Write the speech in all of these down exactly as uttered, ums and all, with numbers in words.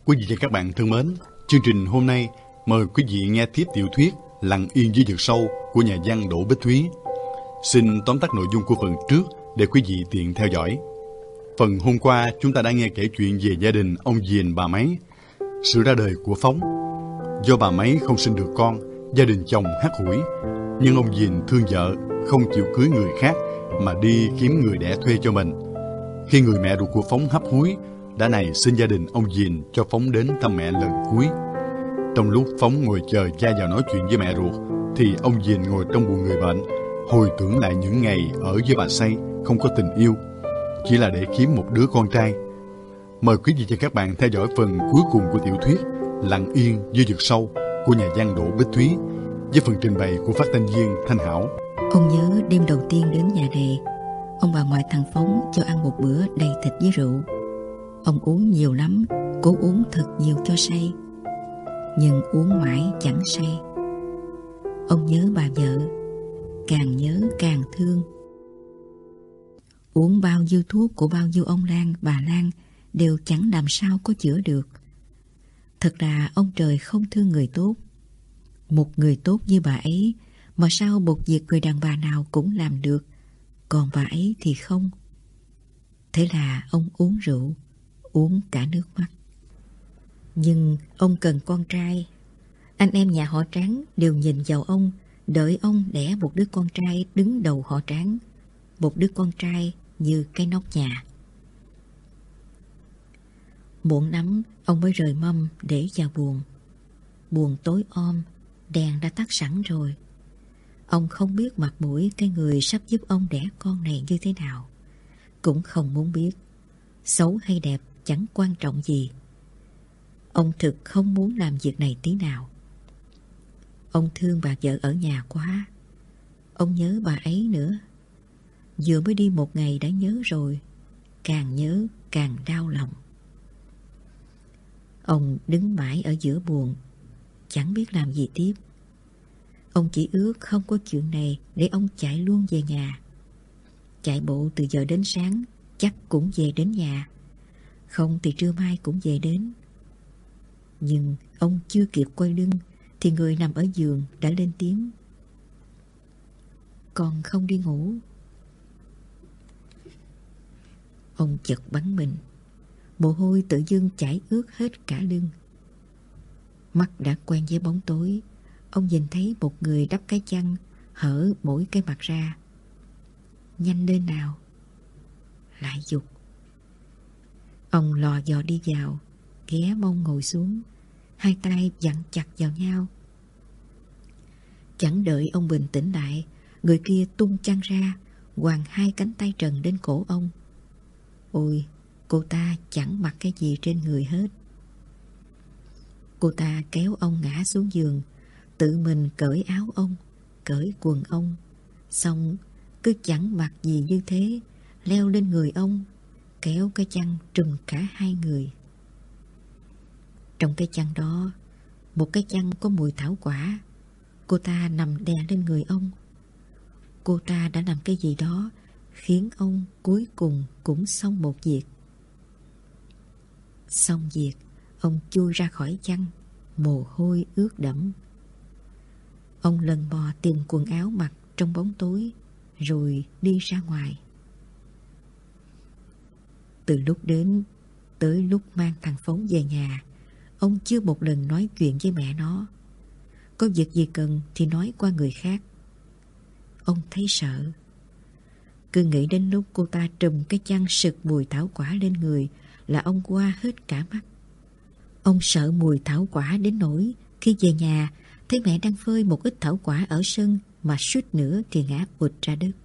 Quý vị và các bạn thân mến, chương trình hôm nay mời quý vị nghe tiếp tiểu thuyết Lặng yên dưới vực sâu của nhà văn Đỗ Bích Thúy. Xin tóm tắt nội dung của phần trước để quý vị tiện theo dõi. Phần hôm qua chúng ta đã nghe kể chuyện về gia đình ông Diền bà Máy, sự ra đời của Phóng. Do bà Máy không sinh được con, gia đình chồng hắt hủi, nhưng ông Diền thương vợ, không chịu cưới người khác mà đi kiếm người đẻ thuê cho mình. Khi người mẹ ruột của Phóng hấp hối, đã này xin gia đình ông Diền cho Phóng đến thăm mẹ lần cuối. Trong lúc Phóng ngồi chờ cha vào nói chuyện với mẹ ruột, thì ông Diền ngồi trong buồng người bệnh, hồi tưởng lại những ngày ở với bà Say không có tình yêu, chỉ là để kiếm một đứa con trai. Mời quý vị và các bạn theo dõi phần cuối cùng của tiểu thuyết Lặng yên dưới vực sâu của nhà văn Đỗ Bích Thúy, với phần trình bày của phát thanh viên Thanh Hảo. Ông nhớ đêm đầu tiên đến nhà này, ông bà ngoại thằng Phóng cho ăn một bữa đầy thịt với rượu. Ông uống nhiều lắm, cố uống thật nhiều cho say, nhưng uống mãi chẳng say. Ông nhớ bà vợ, càng nhớ càng thương. Uống bao nhiêu thuốc của bao nhiêu ông Lan, bà Lan đều chẳng làm sao có chữa được. Thật ra ông trời không thương người tốt. Một người tốt như bà ấy mà sao một việc người đàn bà nào cũng làm được, còn bà ấy thì không. Thế là ông uống rượu, uống cả nước mắt. Nhưng ông cần con trai. Anh em nhà họ Tráng đều nhìn vào ông, đợi ông đẻ một đứa con trai đứng đầu họ Tráng, một đứa con trai như cái nóc nhà. Muộn lắm ông mới rời mâm để vào buồng. Buồng tối om, đèn đã tắt sẵn rồi. Ông không biết mặt mũi cái người sắp giúp ông đẻ con này như thế nào, cũng không muốn biết. Xấu hay đẹp chẳng quan trọng gì. Ông thực không muốn làm việc này tí nào. Ông thương bà vợ ở nhà quá. Ông nhớ bà ấy nữa. Vừa mới đi một ngày đã nhớ rồi. Càng nhớ càng đau lòng. Ông đứng mãi ở giữa buồng, chẳng biết làm gì tiếp. Ông chỉ ước không có chuyện này để ông chạy luôn về nhà. Chạy bộ từ giờ đến sáng, chắc cũng về đến nhà. Không thì trưa mai cũng về đến. Nhưng ông chưa kịp quay lưng thì người nằm ở giường đã lên tiếng: "Con không đi ngủ." Ông chợt bắn mình. Mồ hôi tự dưng chảy ướt hết cả lưng. Mắt đã quen với bóng tối. Ông nhìn thấy một người đắp cái chăn, hở mỗi cái mặt ra. "Nhanh lên nào!" lại giục. Ông lò dò đi vào, ghé mông ngồi xuống, hai tay dặn chặt vào nhau. Chẳng đợi ông bình tĩnh lại, người kia tung chăn ra, quàng hai cánh tay trần đến cổ ông. Ôi, cô ta chẳng mặc cái gì trên người hết. Cô ta kéo ông ngã xuống giường, tự mình cởi áo ông, cởi quần ông, xong cứ chẳng mặc gì như thế, leo lên người ông, kéo cái chăn trùm cả hai người. Trong cái chăn đó, một cái chăn có mùi thảo quả. Cô ta nằm đè lên người ông. Cô ta đã làm cái gì đó khiến ông cuối cùng cũng xong một việc. Xong việc, ông chui ra khỏi chăn, mồ hôi ướt đẫm. Ông lần mò tìm quần áo mặc trong bóng tối, rồi đi ra ngoài. Từ lúc đến tới lúc mang thằng Phóng về nhà, ông chưa một lần nói chuyện với mẹ nó. Có việc gì cần thì nói qua người khác. Ông thấy sợ. Cứ nghĩ đến lúc cô ta trùm cái chăn sực mùi thảo quả lên người là ông qua hết cả mắt. Ông sợ mùi thảo quả đến nỗi khi về nhà thấy mẹ đang phơi một ít thảo quả ở sân mà suýt nữa thì ngã ụt ra đất.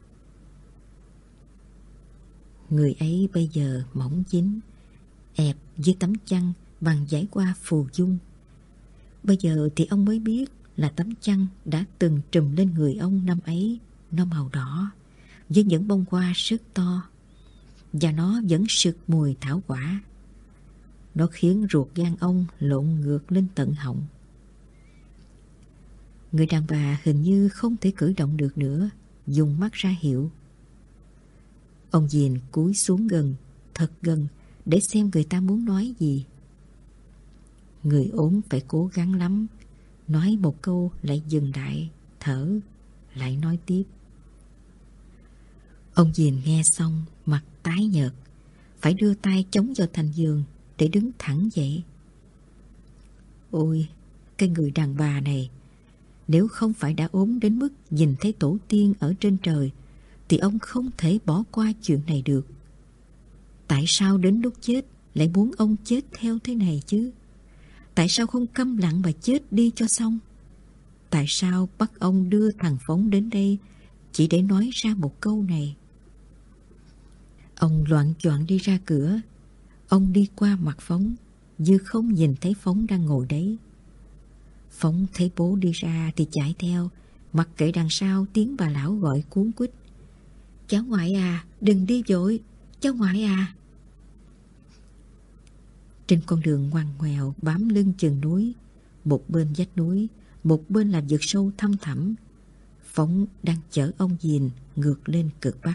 Người ấy bây giờ mỏng dính, ẹp dưới tấm chăn bằng vải qua phù dung. Bây giờ thì ông mới biết là tấm chăn đã từng trùm lên người ông năm ấy, nó màu đỏ, với những bông hoa rất to, và nó vẫn sực mùi thảo quả. Nó khiến ruột gan ông lộn ngược lên tận họng. Người đàn bà hình như không thể cử động được nữa, dùng mắt ra hiệu. Ông Diền cúi xuống gần, thật gần, để xem người ta muốn nói gì. Người ốm phải cố gắng lắm. Nói một câu lại dừng lại, thở, lại nói tiếp. Ông Diền nghe xong, mặt tái nhợt, phải đưa tay chống vào thành giường để đứng thẳng dậy. Ôi, cái người đàn bà này, nếu không phải đã ốm đến mức nhìn thấy tổ tiên ở trên trời, thì ông không thể bỏ qua chuyện này được. Tại sao đến lúc chết lại muốn ông chết theo thế này chứ? Tại sao không câm lặng mà chết đi cho xong? Tại sao bắt ông đưa thằng Phóng đến đây chỉ để nói ra một câu này? Ông loạng choạng đi ra cửa. Ông đi qua mặt Phóng, như không nhìn thấy Phóng đang ngồi đấy. Phóng thấy bố đi ra thì chạy theo, mặc kệ đằng sau tiếng bà lão gọi cuống quýt. Cháu ngoại à, đừng đi vội, cháu ngoại à. Trên con đường ngoằn ngoèo bám lưng chừng núi, một bên vách núi, một bên là vực sâu thăm thẳm, Phóng đang chở ông Diền ngược lên cực Bắc.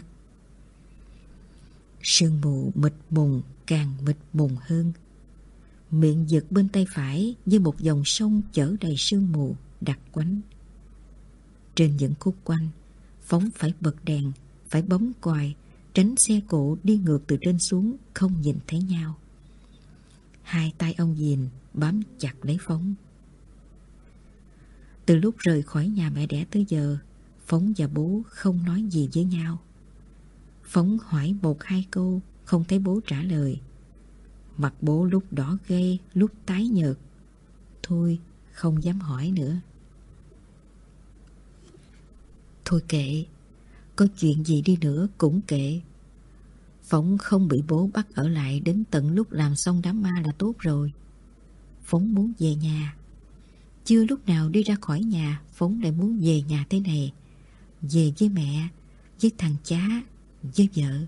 Sương mù mịt mùng càng mịt mùng hơn. Miệng vực bên tay phải như một dòng sông chở đầy sương mù đặc quánh. Trên những khúc quanh, Phóng phải bật đèn, phải bấm còi, tránh xe cộ đi ngược từ trên xuống không nhìn thấy nhau. Hai tay ông Diền bám chặt lấy Phóng. Từ lúc rời khỏi nhà mẹ đẻ tới giờ, Phóng và bố không nói gì với nhau. Phóng hỏi một hai câu, không thấy bố trả lời. Mặt bố lúc đỏ gay, lúc tái nhợt. Thôi, không dám hỏi nữa. Thôi kệ, có chuyện gì đi nữa cũng kệ. Phóng không bị bố bắt ở lại đến tận lúc làm xong đám ma là tốt rồi. Phóng muốn về nhà. Chưa lúc nào đi ra khỏi nhà, Phóng lại muốn về nhà thế này. Về với mẹ, với thằng cha, với vợ.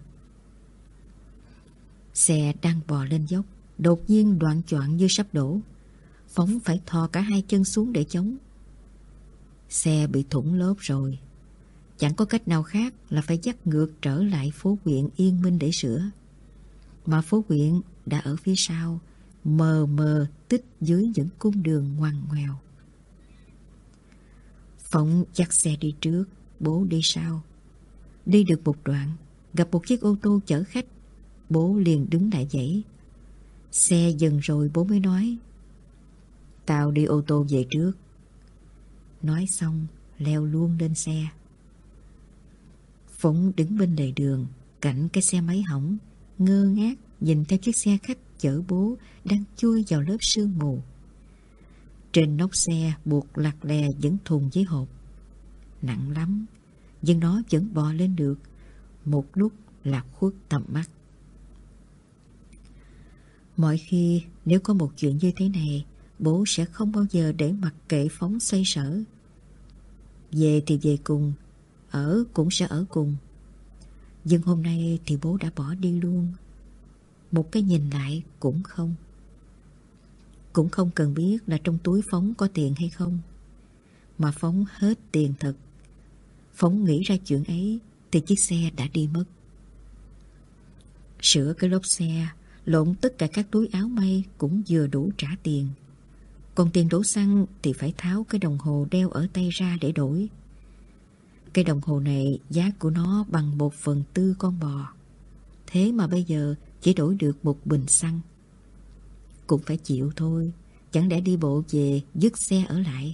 Xe đang bò lên dốc, đột nhiên đoạn choạng như sắp đổ. Phóng phải thò cả hai chân xuống để chống. Xe bị thủng lốp rồi. Chẳng có cách nào khác là phải dắt ngược trở lại phố huyện Yên Minh để sửa. Mà phố huyện đã ở phía sau, mờ mờ tích dưới những cung đường ngoằn ngoèo. Phóng dắt xe đi trước, bố đi sau. Đi được một đoạn, gặp một chiếc ô tô chở khách. Bố liền đứng lại dãy. Xe dừng rồi bố mới nói: Tao đi ô tô về trước. Nói xong leo luôn lên xe. Phóng đứng bên lề đường, cạnh cái xe máy hỏng, ngơ ngác nhìn theo chiếc xe khách chở bố đang chui vào lớp sương mù. Trên nóc xe buộc lặt lè những thùng giấy hộp. Nặng lắm, nhưng nó vẫn bò lên được, một lúc là khuất tầm mắt. Mọi khi nếu có một chuyện như thế này, bố sẽ không bao giờ để mặc kệ Phóng xoay sở. Về thì về cùng, ở cũng sẽ ở cùng. Nhưng hôm nay thì bố đã bỏ đi luôn. Một cái nhìn lại cũng không. Cũng không cần biết là trong túi Phóng có tiền hay không. Mà Phóng hết tiền thật. Phóng nghĩ ra chuyện ấy thì chiếc xe đã đi mất. Sửa cái lốp xe, lộn tất cả các túi áo may cũng vừa đủ trả tiền. Còn tiền đổ xăng thì phải tháo cái đồng hồ đeo ở tay ra để đổi. Cái đồng hồ này giá của nó bằng một phần tư con bò. Thế mà bây giờ chỉ đổi được một bình xăng. Cũng phải chịu thôi, chẳng lẽ đi bộ về dứt xe ở lại.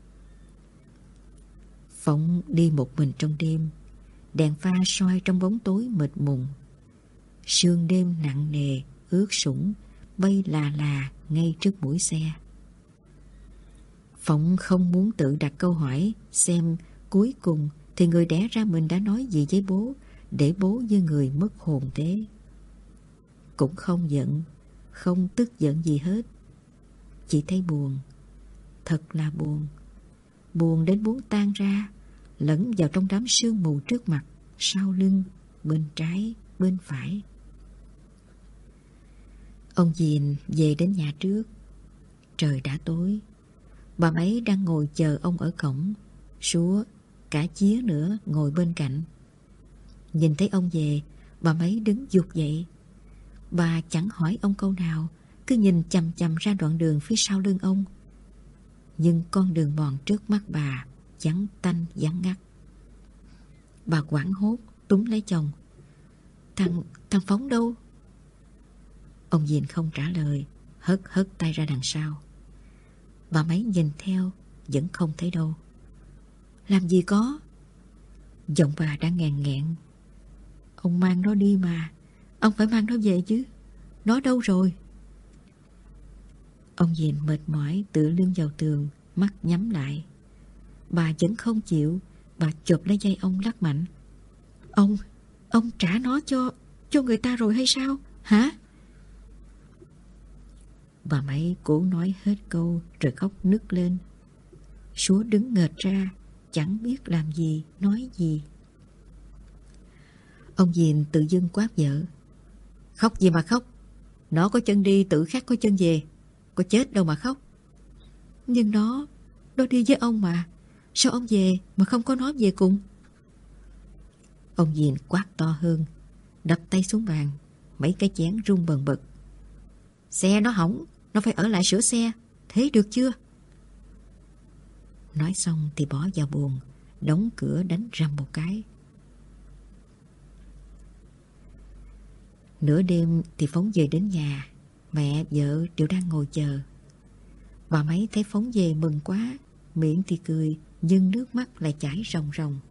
Phóng đi một mình trong đêm, đèn pha soi trong bóng tối mịt mùng. Sương đêm nặng nề, ướt sũng, bay là là ngay trước mũi xe. Phóng không muốn tự đặt câu hỏi xem cuối cùng thì người đẻ ra mình đã nói gì với bố, để bố như người mất hồn thế. Cũng không giận, không tức giận gì hết. Chỉ thấy buồn, thật là buồn. Buồn đến muốn tan ra, lẫn vào trong đám sương mù trước mặt, sau lưng, bên trái, bên phải. Ông Diền về đến nhà trước. Trời đã tối. Bà Mấy đang ngồi chờ ông ở cổng. Súa, cả Chía nữa ngồi bên cạnh. Nhìn thấy ông về, bà Mấy đứng giục dậy. Bà chẳng hỏi ông câu nào, cứ nhìn chằm chằm ra đoạn đường phía sau lưng ông. Nhưng con đường mòn trước mắt bà vắng tanh vắng ngắt. Bà hoảng hốt túm lấy chồng. Thằng, thằng Phóng đâu? Ông Diền không trả lời, hất hất tay ra đằng sau. Bà Mấy nhìn theo, vẫn không thấy đâu. Làm gì có? Giọng bà đang ngàn nghẹn. Ông mang nó đi mà, ông phải mang nó về chứ. Nó đâu rồi? Ông Diền mệt mỏi tựa lưng vào tường, mắt nhắm lại. Bà vẫn không chịu. Bà chộp lấy dây ông lắc mạnh. Ông, ông trả nó cho Cho người ta rồi hay sao? Hả? Bà Mấy cố nói hết câu rồi khóc nức lên. Súa đứng nghệt ra, chẳng biết làm gì, nói gì. Ông Diền tự dưng quát vợ. Khóc gì mà khóc? Nó có chân đi tự khắc có chân về. Có chết đâu mà khóc. Nhưng nó Nó đi với ông mà. Sao ông về mà không có nó về cùng? Ông Diền quát to hơn, đập tay xuống bàn. Mấy cái chén rung bần bật. Xe nó hỏng, nó phải ở lại sửa xe. Thế được chưa? Nói xong thì bỏ vào buồng, đóng cửa đánh rầm một cái. Nửa đêm thì Phóng về đến nhà. Mẹ vợ đều đang ngồi chờ. Bà Mấy thấy Phóng về mừng quá, miệng thì cười, nhưng nước mắt lại chảy ròng ròng.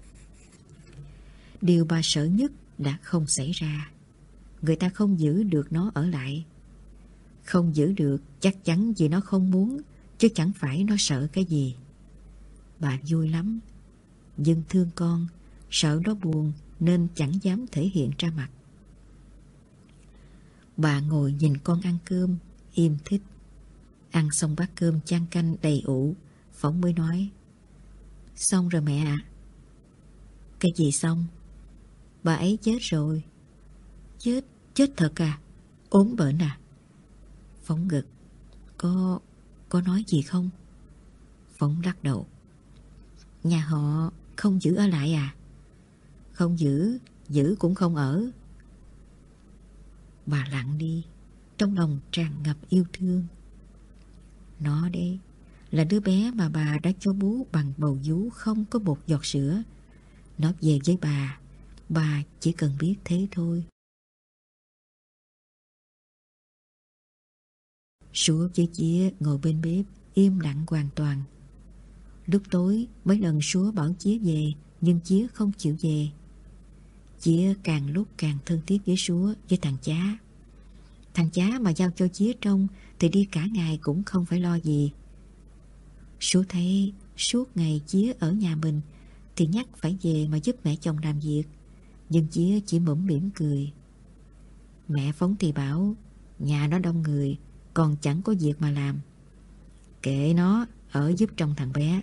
Điều bà sợ nhất đã không xảy ra. Người ta không giữ được nó ở lại. Không giữ được chắc chắn vì nó không muốn, chứ chẳng phải nó sợ cái gì. Bà vui lắm, nhưng thương con, sợ nó buồn nên chẳng dám thể hiện ra mặt. Bà ngồi nhìn con ăn cơm, im thích. Ăn xong bát cơm chan canh đầy ủ, Phóng mới nói. Xong rồi mẹ ạ. À? Cái gì xong? Bà ấy chết rồi. Chết? Chết thật à? Ốm bệnh à? Phóng gật. Có... có nói gì không? Phóng lắc đầu. Nhà họ không giữ ở lại à? Không giữ, giữ cũng không ở. Bà lặng đi, trong lòng tràn ngập yêu thương. Nó đấy là đứa bé mà bà đã cho bú bằng bầu vú không có một giọt sữa. Nó về với bà, bà chỉ cần biết thế thôi. Súa với Chía ngồi bên bếp, im lặng hoàn toàn. Lúc tối mấy lần Súa bảo Chía về, nhưng Chía không chịu về. Chía càng lúc càng thân thiết với Súa, với thằng Chá. Thằng Chá mà giao cho Chía trông thì đi cả ngày cũng không phải lo gì. Súa thấy suốt ngày Chía ở nhà mình thì nhắc phải về mà giúp mẹ chồng làm việc, nhưng Chía chỉ mũm mỉm cười. Mẹ Phóng thì bảo nhà nó đông người, còn chẳng có việc mà làm. Kệ nó, ở giúp trông thằng bé.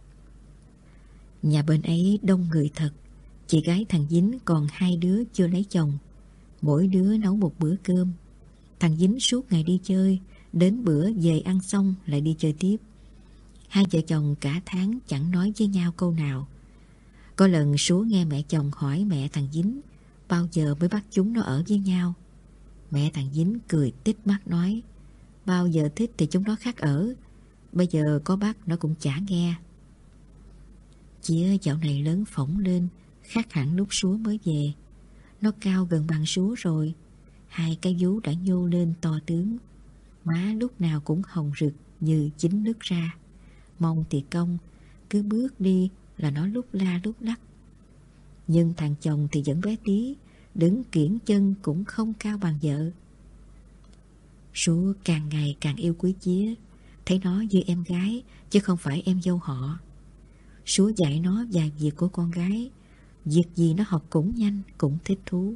Nhà bên ấy đông người thật. Chị gái thằng Dính còn hai đứa chưa lấy chồng. Mỗi đứa nấu một bữa cơm. Thằng Dính suốt ngày đi chơi, đến bữa về ăn xong lại đi chơi tiếp. Hai vợ chồng cả tháng chẳng nói với nhau câu nào. Có lần Súa nghe mẹ chồng hỏi mẹ thằng Dính bao giờ mới bắt chúng nó ở với nhau. Mẹ thằng Dính cười tít mắt nói, bao giờ thích thì chúng nó khác ở. Bây giờ có bắt nó cũng chả nghe. Chía dạo này lớn phỏng lên, khác hẳn lúc Súa mới về. Nó cao gần bằng Súa rồi. Hai cái vú đã nhô lên to tướng. Má lúc nào cũng hồng rực như chín nước ra. Mông thì cong, cứ bước đi là nó lúc la lúc lắc. Nhưng thằng chồng thì vẫn bé tí, đứng kiễng chân cũng không cao bằng vợ. Súa càng ngày càng yêu quý Chía, thấy nó như em gái chứ không phải em dâu họ. Súa dạy nó vài việc của con gái, việc gì nó học cũng nhanh, cũng thích thú.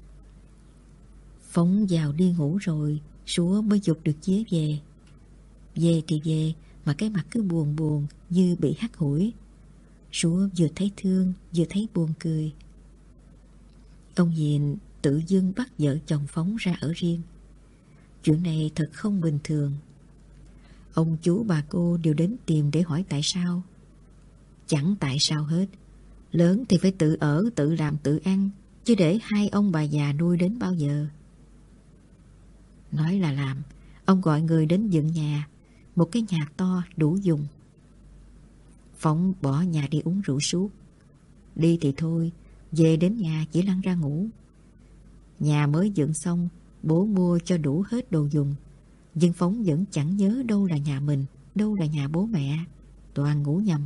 Phóng vào đi ngủ rồi, Súa mới giục được Chía về. Về thì về, mà cái mặt cứ buồn buồn như bị hắt hủi. Súa vừa thấy thương, vừa thấy buồn cười. Ông Diền tự dưng bắt vợ chồng Phóng ra ở riêng. Chuyện này thật không bình thường. Ông chú bà cô đều đến tìm để hỏi tại sao. Chẳng tại sao hết. Lớn thì phải tự ở, tự làm, tự ăn, chứ để hai ông bà già nuôi đến bao giờ. Nói là làm, Ông gọi người đến dựng nhà, một cái nhà to đủ dùng. Phóng bỏ nhà đi uống rượu suốt. Đi thì thôi, về đến nhà chỉ lăn ra ngủ. Nhà mới dựng xong, bố mua cho đủ hết đồ dùng, nhưng Phóng vẫn chẳng nhớ đâu là nhà mình, đâu là nhà bố mẹ, toàn ngủ nhầm.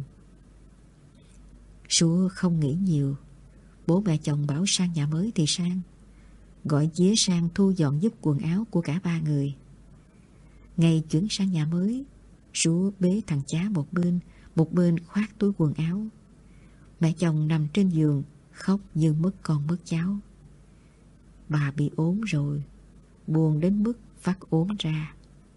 Súa không nghĩ nhiều. Bố mẹ chồng bảo sang nhà mới thì sang, gọi dế sang thu dọn giúp quần áo của cả ba người. Ngày chuyển sang nhà mới, Súa bế thằng chá một bên, một bên khoác túi quần áo. Mẹ chồng nằm trên giường khóc như mất con mất cháu. Bà bị ốm rồi, buồn đến mức phát ốm ra.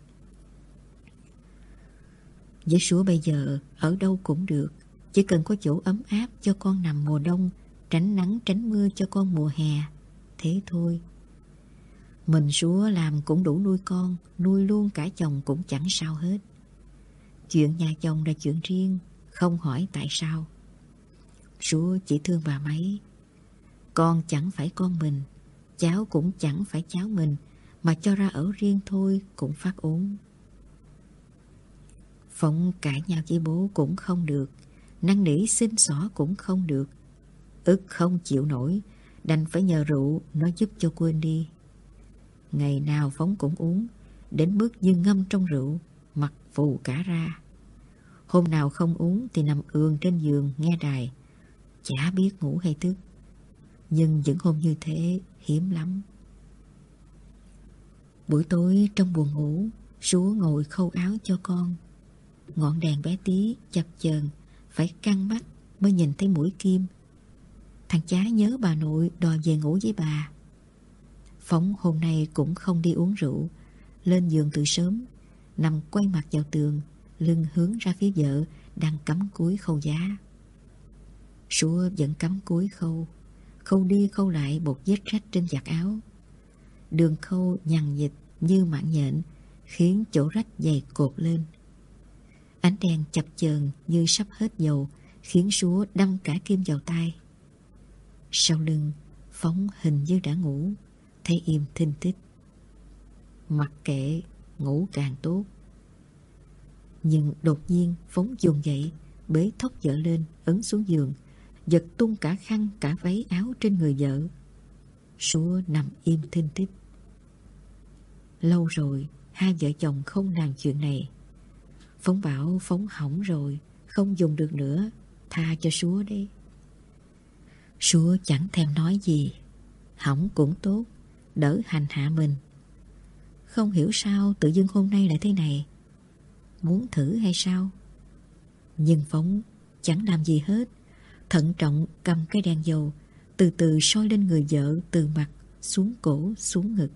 Với Súa bây giờ ở đâu cũng được, chỉ cần có chỗ ấm áp cho con nằm mùa đông, tránh nắng tránh mưa cho con mùa hè, thế thôi. Mình Súa làm cũng đủ nuôi con, nuôi luôn cả chồng cũng chẳng sao hết. Chuyện nhà chồng là chuyện riêng, không hỏi tại sao. Súa chỉ thương bà mấy. Con chẳng phải con mình, cháu cũng chẳng phải cháu mình, mà cho ra ở riêng thôi cũng phát ốm. Phóng cãi nhau với bố cũng không được, năn nỉ xin xỏ cũng không được. Ức không chịu nổi, đành phải nhờ rượu nó giúp cho quên đi. Ngày nào Phóng cũng uống, đến mức như ngâm trong rượu, mặt phù cả ra. Hôm nào không uống thì nằm ườn trên giường nghe đài, chả biết ngủ hay thức. Nhưng những hôm như thế hiếm lắm. Buổi tối trong buồng ngủ, Súa ngồi khâu áo cho con. Ngọn đèn bé tí chập chờn, phải căng mắt mới nhìn thấy mũi kim. Thằng chá nhớ bà nội đòi về ngủ với bà. Phóng hôm nay cũng không đi uống rượu, lên giường từ sớm, nằm quay mặt vào tường, lưng hướng ra phía vợ đang cắm cúi khâu giá. Súa vẫn cắm cúi khâu, khâu đi khâu lại một vết rách trên vạt áo. Đường khâu nhằn nhịt như mạng nhện, khiến chỗ rách dày cột lên. Ánh đèn chập chờn như sắp hết dầu, khiến Súa đâm cả kim vào tay. Sau lưng, Phóng hình như đã ngủ, thấy im thinh thích. Mặc kệ, ngủ càng tốt. Nhưng đột nhiên Phóng dùng dậy, bế thốc vợ lên, ấn xuống giường, giật tung cả khăn cả váy áo trên người vợ. Súa nằm im thinh thích. Lâu rồi hai vợ chồng không làm chuyện này. Phóng bảo Phóng hỏng rồi, không dùng được nữa, tha cho Súa đi. Súa chẳng thèm nói gì. Hỏng cũng tốt, đỡ hành hạ mình. Không hiểu sao tự dưng hôm nay lại thế này. Muốn thử hay sao? Nhưng Phóng chẳng làm gì hết, thận trọng cầm cái đèn dầu, từ từ soi lên người vợ, từ mặt xuống cổ xuống ngực.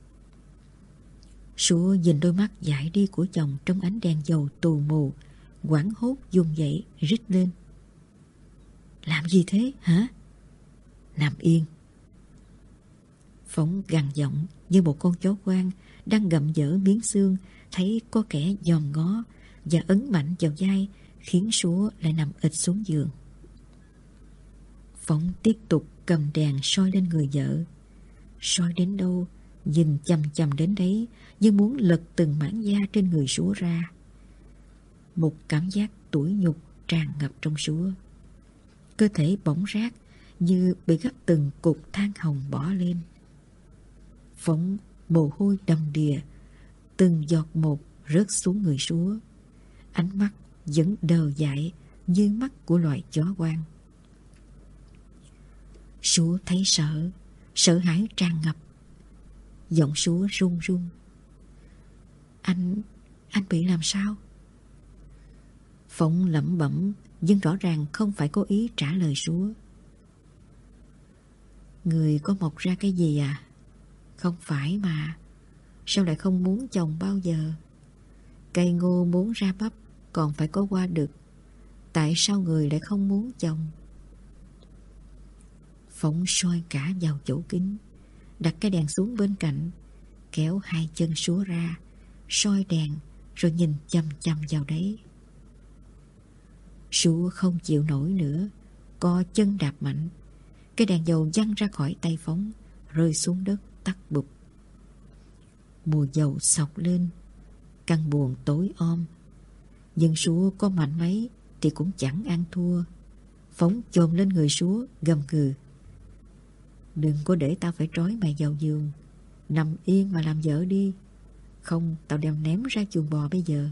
Súa nhìn đôi mắt dại đi của chồng trong ánh đèn dầu tù mù, hoảng hốt dùng dậy rít lên. Làm gì thế hả? Nằm yên. Phóng gằn giọng như một con chó quan đang gặm dở miếng xương, thấy có kẻ dòm ngó và ấn mạnh vào vai, khiến Súa lại nằm ịt xuống giường. Phóng tiếp tục cầm đèn soi lên người vợ. Soi đến đâu, nhìn chằm chằm đến đấy, như muốn lật từng mảng da trên người Súa ra. Một cảm giác tủi nhục tràn ngập trong Súa. Cơ thể bỗng rát, như bị gấp từng cục than hồng bỏ lên. Phóng mồ hôi đầm đìa, từng giọt một rớt xuống người Súa. Ánh mắt vẫn đờ dại như mắt của loài chó hoang. Súa thấy sợ, sợ hãi tràn ngập. Giọng Súa run run. Anh, anh bị làm sao? Phóng lẩm bẩm, nhưng rõ ràng không phải cố ý trả lời Súa. Người có mọc ra cái gì à? Không phải mà. Sao lại không muốn chồng bao giờ? Cây ngô muốn ra bắp còn phải có hoa đực. Tại sao người lại không muốn chồng? Phóng soi cả vào chỗ kính, đặt cái đèn xuống bên cạnh, kéo hai chân Súa ra, soi đèn rồi nhìn chằm chằm vào đấy. Súa không chịu nổi nữa, co chân đạp mạnh. Cái đèn dầu văng ra khỏi tay Phóng, rơi xuống đất tắt bụp. Mùi dầu sộc lên, căn buồng tối om. Nhưng Súa có mạnh mấy thì cũng chẳng ăn thua. Phóng chồm lên người Súa gầm gừ: đừng có để tao phải trói mày vào giường. Nằm yên mà làm vợ đi, không tao đem ném ra chuồng bò bây giờ.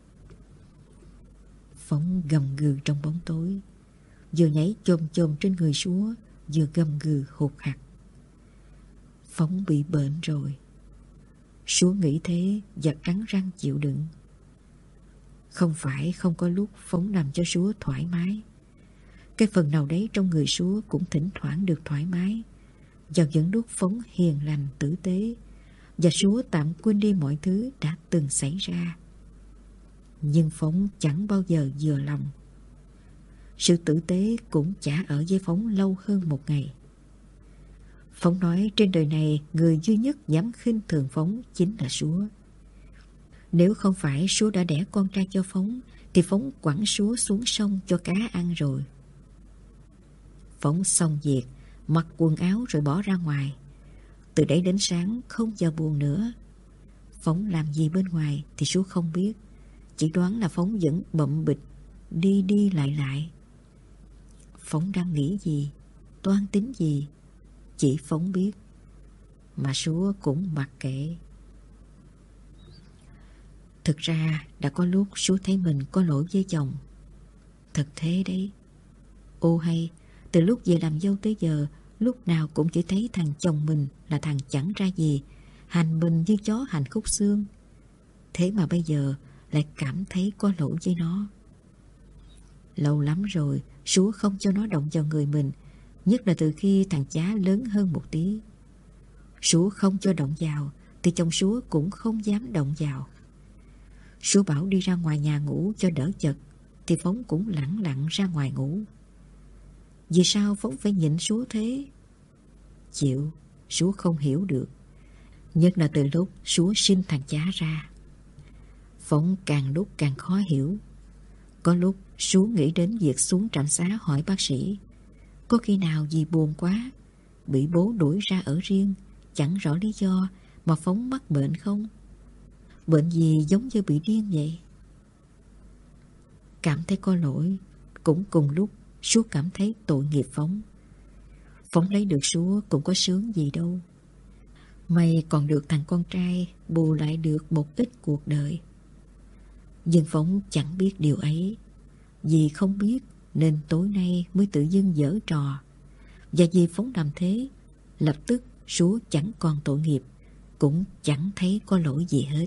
Phóng gầm gừ trong bóng tối, vừa nhảy chồm chồm trên người Súa, vừa gầm gừ hụt hặc. Phóng bị bệnh rồi. Súa nghĩ thế và cắn răng chịu đựng. Không phải không có lúc Phóng làm cho Súa thoải mái. Cái phần nào đấy trong người Súa cũng thỉnh thoảng được thoải mái, vào những lúc Phóng hiền lành tử tế, và Súa tạm quên đi mọi thứ đã từng xảy ra. Nhưng Phóng chẳng bao giờ vừa lòng. Sự tử tế cũng chả ở với Phóng lâu hơn một ngày. Phóng nói trên đời này người duy nhất dám khinh thường Phóng chính là Súa. Nếu không phải Súa đã đẻ con trai cho Phóng thì Phóng quẳng Súa xuống sông cho cá ăn rồi. Phóng xong việc, mặc quần áo rồi bỏ ra ngoài. Từ đấy đến sáng không vào buồn nữa. Phóng làm gì bên ngoài thì Súa không biết, chỉ đoán là Phóng vẫn bậm bịch đi đi lại lại. Phóng đang nghĩ gì, toan tính gì, chỉ Phóng biết, mà Súa cũng mặc kệ. Thực ra đã có lúc Súa thấy mình có lỗi với chồng. Thật thế đấy. Ô hay, từ lúc về làm dâu tới giờ, lúc nào cũng chỉ thấy thằng chồng mình là thằng chẳng ra gì, hành mình như chó hành khúc xương. Thế mà bây giờ lại cảm thấy có lỗi với nó. Lâu lắm rồi Súa không cho nó động vào người mình, nhất là từ khi thằng chá lớn hơn một tí. Súa không cho động vào thì chồng Súa cũng không dám động vào. Súa bảo đi ra ngoài nhà ngủ cho đỡ chật thì Phóng cũng lẳng lặng ra ngoài ngủ. Vì sao Phóng phải nhịn Súa thế? Chịu, Súa không hiểu được. Nhất là từ lúc Súa sinh thằng chá ra. Phóng càng lúc càng khó hiểu. Có lúc Súa nghĩ đến việc xuống trạm xá hỏi bác sĩ, có khi nào vì buồn quá, bị bố đuổi ra ở riêng, chẳng rõ lý do mà Phóng mắc bệnh không? Bệnh gì giống như bị điên vậy? Cảm thấy có lỗi, cũng cùng lúc Súa cảm thấy tội nghiệp Phóng. Phóng lấy được Súa cũng có sướng gì đâu. May còn được thằng con trai bù lại được một ít cuộc đời. Nhưng Phóng chẳng biết điều ấy. Vì không biết nên tối nay mới tự dưng giở trò. Và vì Phóng làm thế, lập tức Súa chẳng còn tội nghiệp, cũng chẳng thấy có lỗi gì hết.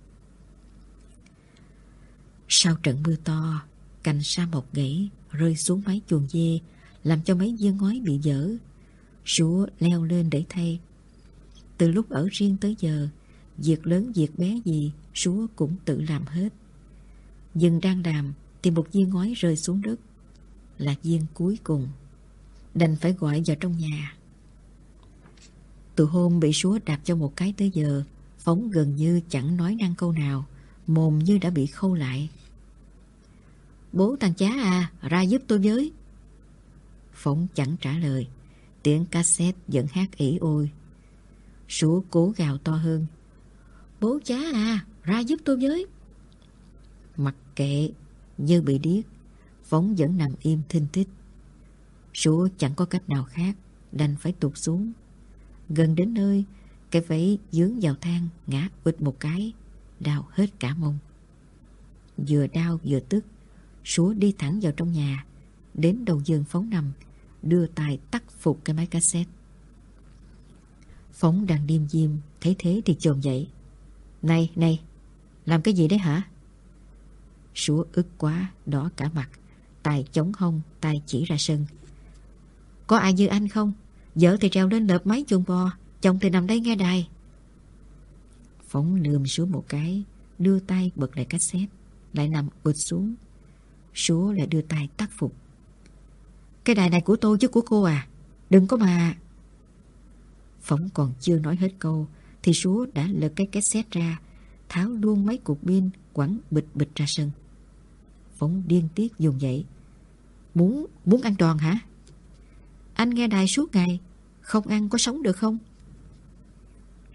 Sau trận mưa to, cành sa mộc gãy rơi xuống mái chuồng dê, làm cho mấy viên ngói bị vỡ. Súa leo lên để thay. Từ lúc ở riêng tới giờ, việc lớn việc bé gì Súa cũng tự làm hết. Nhưng đang làm thì một viên ngói rơi xuống đất, là viên cuối cùng, đành phải gọi vào trong nhà. Từ hôm bị Súa đạp cho một cái tới giờ, Phóng gần như chẳng nói năng câu nào, mồm như đã bị khâu lại. Bố thằng chá à, ra giúp tôi với. Phóng chẳng trả lời. Tiếng cassette vẫn hát ỉ ôi. Súa cố gào to hơn. Bố chá à, ra giúp tôi với. Mặc kệ, như bị điếc, Phóng vẫn nằm im thinh thích. Súa chẳng có cách nào khác, đành phải tụt xuống. Gần đến nơi, cái vẫy dướng vào thang, ngã ụt một cái, đau hết cả mông. Vừa đau vừa tức, Súa đi thẳng vào trong nhà, đến đầu giường Phóng nằm, đưa tay tắt phục cái máy cassette. Phóng đang điềm diêm, thấy thế thì chồm dậy. Này, này, làm cái gì đấy hả? Súa ức quá, đỏ cả mặt, tay chống hông, tay chỉ ra sân. Có ai như anh không? Vợ thì trèo lên lợp máy chuồng bò, chồng thì nằm đây nghe đài. Phóng lườm Súa một cái, đưa tay bật lại cassette, lại nằm ụt xuống. Súa lại đưa tay tắt phục. Cái đài này của tôi chứ của cô à, đừng có mà. Phóng còn chưa nói hết câu thì Súa đã lật cái cassette ra, tháo luôn mấy cục pin, quẳng bịch bịch ra sân. Phóng điên tiết dùng dậy. Muốn, muốn ăn đòn hả? Anh nghe đài suốt ngày, không ăn có sống được không?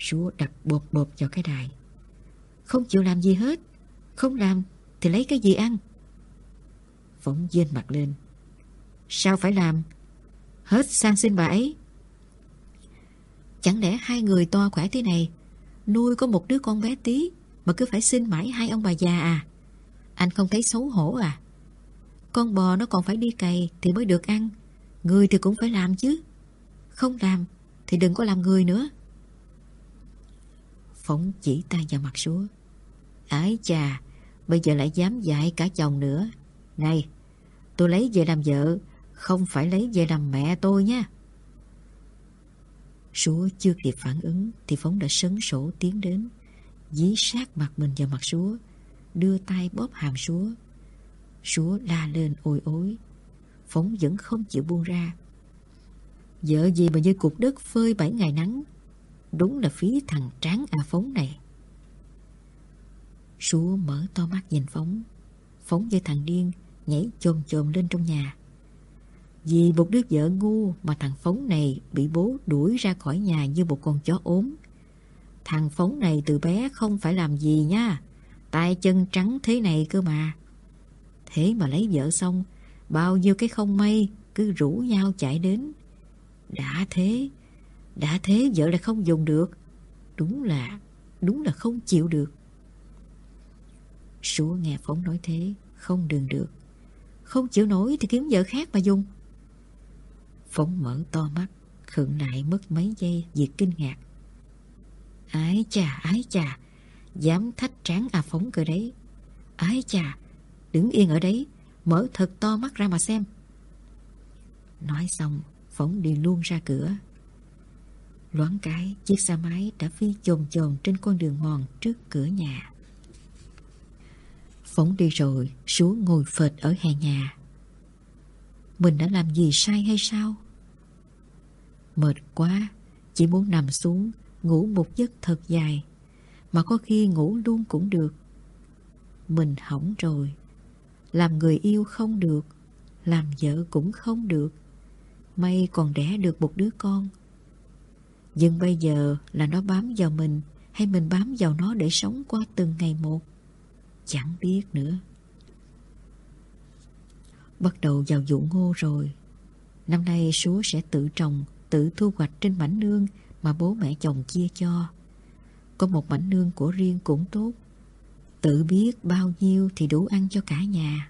Súa đập bộp bộp vào cái đài. Không chịu làm gì hết. Không làm thì lấy cái gì ăn? Phóng dên mặt lên. Sao phải làm? Hết sang xin bà ấy. Chẳng lẽ hai người to khỏe thế này, nuôi có một đứa con bé tí mà cứ phải xin mãi hai ông bà già à? Anh không thấy xấu hổ à? Con bò nó còn phải đi cày thì mới được ăn. Người thì cũng phải làm chứ. Không làm thì đừng có làm người nữa. Phóng chỉ tay vào mặt Súa. Ái chà, bây giờ lại dám dạy cả chồng nữa. Này, tôi lấy về làm vợ, không phải lấy về làm mẹ tôi nha. Súa chưa kịp phản ứng thì Phóng đã sấn sổ tiến đến, dí sát mặt mình vào mặt Súa, đưa tay bóp hàm Súa. Súa la lên ôi ối. Phóng vẫn không chịu buông ra. Vợ gì mà như cục đất phơi bảy ngày nắng. Đúng là phí thằng tráng à Phóng này. Súa mở to mắt nhìn Phóng. Phóng như thằng điên nhảy chồm chồm lên trong nhà. Vì một đứa vợ ngu mà thằng Phóng này bị bố đuổi ra khỏi nhà như một con chó ốm. Thằng Phóng này từ bé không phải làm gì nha, tay chân trắng thế này cơ mà. Thế mà lấy vợ xong, bao nhiêu cái không may cứ rủ nhau chạy đến. Đã thế, đã thế vợ lại không dùng được. Đúng là, đúng là không chịu được. Súa nghe Phóng nói thế, không đường được. Không chịu nổi thì kiếm vợ khác mà dùng. Phóng mở to mắt, khựng lại mất mấy giây vì kinh ngạc. Ái chà, ái chà, dám thách tráng à Phóng cơ đấy. Ái chà, đứng yên ở đấy, mở thật to mắt ra mà xem. Nói xong, Phóng đi luôn ra cửa. Loáng cái, chiếc xe máy đã phi chồn chồn trên con đường mòn trước cửa nhà. Phóng đi rồi, xuống ngồi phệt ở hè nhà. Mình đã làm gì sai hay sao? Mệt quá, chỉ muốn nằm xuống, ngủ một giấc thật dài, mà có khi ngủ luôn cũng được. Mình hỏng rồi. Làm người yêu không được, làm vợ cũng không được. May còn đẻ được một đứa con. Nhưng bây giờ là nó bám vào mình hay mình bám vào nó để sống qua từng ngày một, chẳng biết nữa. Bắt đầu vào vụ ngô rồi. Năm nay Súa sẽ tự trồng, tự thu hoạch trên mảnh nương mà bố mẹ chồng chia cho. Có một mảnh nương của riêng cũng tốt. Tự biết bao nhiêu thì đủ ăn cho cả nhà.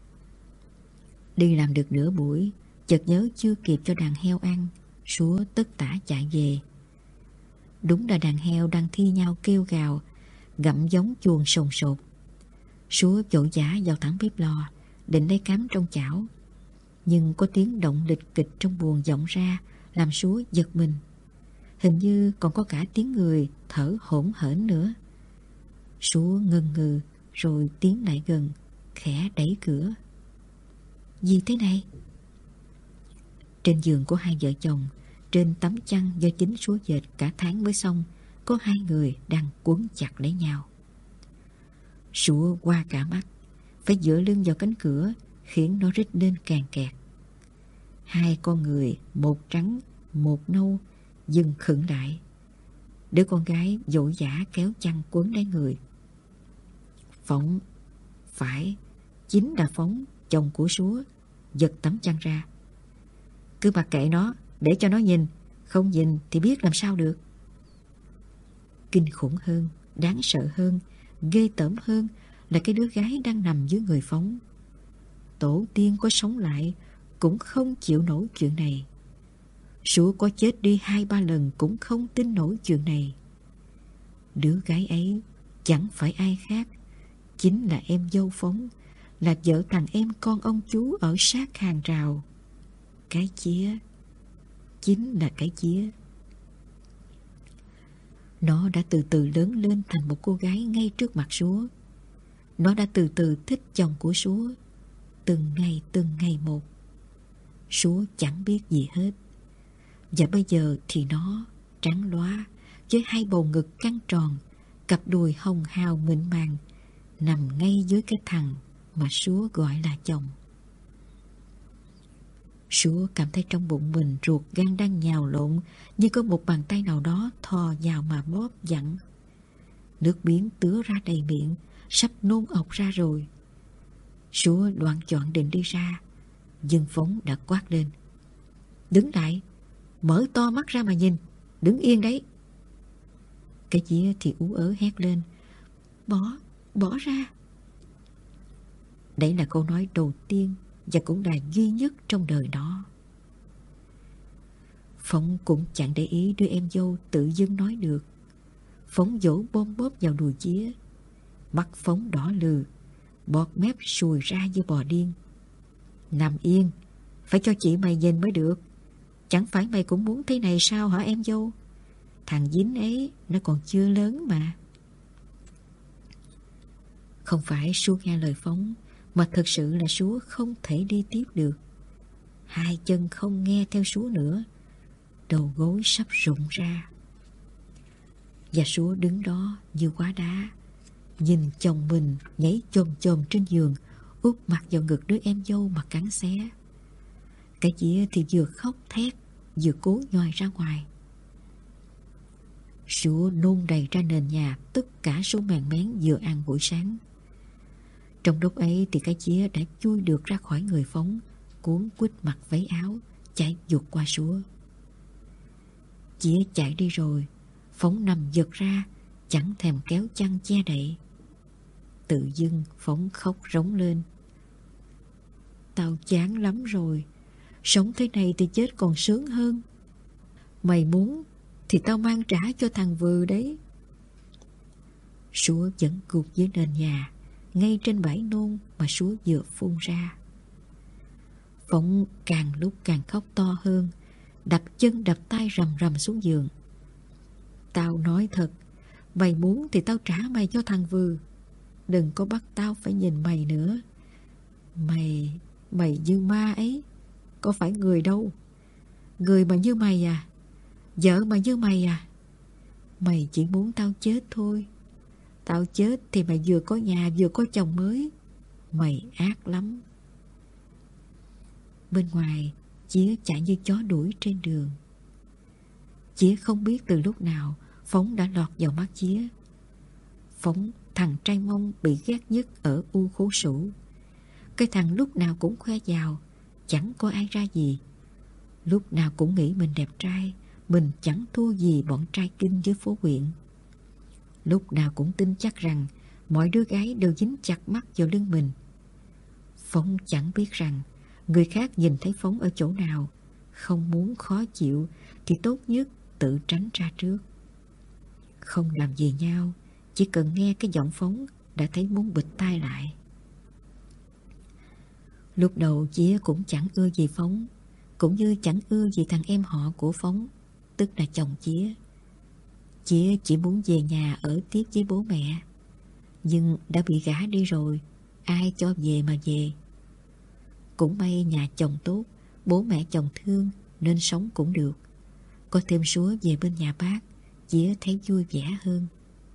Đi làm được nửa buổi, chợt nhớ chưa kịp cho đàn heo ăn. Súa tất tả chạy về. Đúng là đàn heo đang thi nhau kêu gào, gặm giống chuồng sồn sột. Súa vội vã vào thẳng bếp lò, định lấy cám trong chảo. Nhưng có tiếng động lịch kịch trong buồng vọng ra, làm Súa giật mình. Hình như còn có cả tiếng người thở hổn hển nữa. Súa ngần ngừ rồi tiến lại gần, khẽ đẩy cửa. Gì thế này? Trên giường của hai vợ chồng, trên tấm chăn do chính Súa dệt cả tháng mới xong, có hai người đang quấn chặt lấy nhau. Súa qua cả mắt, phải dựa lưng vào cánh cửa, khiến nó rít lên càng kẹt. Hai con người, một trắng, một nâu, dừng khựng lại. Đứa con gái vội vã kéo chăn quấn lấy người. Phóng, phải, chính là Phóng, chồng của Súa, giật tấm chăn ra. Cứ mặc kệ nó, để cho nó nhìn, không nhìn thì biết làm sao được. Kinh khủng hơn, đáng sợ hơn, ghê tởm hơn là cái đứa gái đang nằm dưới người Phóng. Tổ tiên có sống lại cũng không chịu nổi chuyện này. Súa có chết đi hai ba lần cũng không tin nổi chuyện này. Đứa gái ấy chẳng phải ai khác, chính là em dâu Phóng, là vợ thằng em con ông chú ở sát hàng rào. Cái chía, chính là cái chía. Nó đã từ từ lớn lên thành một cô gái ngay trước mặt Súa. Nó đã từ từ thích chồng của Súa, từng ngày từng ngày một. Súa chẳng biết gì hết. Và bây giờ thì nó trắng lóa, với hai bầu ngực căng tròn, cặp đùi hồng hào mịn màng, nằm ngay dưới cái thằng mà Súa gọi là chồng. Súa cảm thấy trong bụng mình ruột gan đang nhào lộn, như có một bàn tay nào đó thò vào mà bóp dặn. Nước miếng tứa ra đầy miệng, sắp nôn ọc ra rồi. Súa loạng choạng định đi ra, nhưng Phóng đã quát lên: "Đứng lại, mở to mắt ra mà nhìn, đứng yên đấy." Cái dĩa thì ú ớ hét lên: Bỏ, bỏ ra." Đấy là câu nói đầu tiên và cũng là duy nhất trong đời nó. Phóng cũng chẳng để ý đứa em dâu tự dưng nói được. Phóng dỗ bom bóp vào đùi dĩa. Mắt Phóng đỏ lừ, bọt mép sùi ra như bò điên. "Nằm yên, phải cho chị mày nhìn mới được. Chẳng phải mày cũng muốn thế này sao hả em dâu? Thằng dính ấy nó còn chưa lớn mà." Không phải Súa nghe lời Phóng, mà thực sự là Súa không thể đi tiếp được. Hai chân không nghe theo Súa nữa, đầu gối sắp rụng ra. Và Súa đứng đó như hóa đá, nhìn chồng mình nhảy chồm chồm trên giường, úp mặt vào ngực đứa em dâu mà cắn xé. Cái dĩa thì vừa khóc thét, vừa cố nhoi ra ngoài. Súa nôn đầy ra nền nhà tất cả số mèn mén vừa ăn buổi sáng. Trong lúc ấy thì cái dĩa đã chui được ra khỏi người Phóng, cuốn quýt mặc váy áo, chạy vụt qua Súa. Dĩa chạy đi rồi, Phóng nằm giật ra, chẳng thèm kéo chăn che đậy. Tự dưng Phóng khóc rống lên: "Tao chán lắm rồi, sống thế này thì chết còn sướng hơn. Mày muốn thì tao mang trả cho thằng Vừ đấy." Súa vẫn gục dưới nền nhà, ngay trên bãi nôn mà Súa vừa phun ra. Phóng càng lúc càng khóc to hơn, đập chân đập tay rầm rầm xuống giường. "Tao nói thật, mày muốn thì tao trả mày cho thằng Vừ. Đừng có bắt tao phải nhìn mày nữa. Mày, mày như ma ấy, có phải người đâu. Người mà như mày à, vợ mà như mày à. Mày chỉ muốn tao chết thôi. Tao chết thì mày vừa có nhà vừa có chồng mới. Mày ác lắm." Bên ngoài, Chía chạy như chó đuổi trên đường. Chía không biết từ lúc nào Phóng đã lọt vào mắt Chía. Phóng, thằng trai mông bị ghét nhất ở U Khố Sủ. Cái thằng lúc nào cũng khoe giàu, chẳng có ai ra gì. Lúc nào cũng nghĩ mình đẹp trai, mình chẳng thua gì bọn trai kinh dưới phố huyện. Lúc nào cũng tin chắc rằng mọi đứa gái đều dính chặt mắt vào lưng mình. Phóng chẳng biết rằng người khác nhìn thấy Phóng ở chỗ nào, không muốn khó chịu thì tốt nhất tự tránh ra trước. Không làm gì nhau, chỉ cần nghe cái giọng Phóng đã thấy muốn bịt tai lại. Lúc đầu Chía cũng chẳng ưa gì Phóng, cũng như chẳng ưa gì thằng em họ của Phóng, tức là chồng Chía. Chía chỉ muốn về nhà ở tiếp với bố mẹ, nhưng đã bị gả đi rồi, ai cho về mà về. Cũng may nhà chồng tốt, bố mẹ chồng thương nên sống cũng được. Có thêm Súa về bên nhà bác, Chía thấy vui vẻ hơn.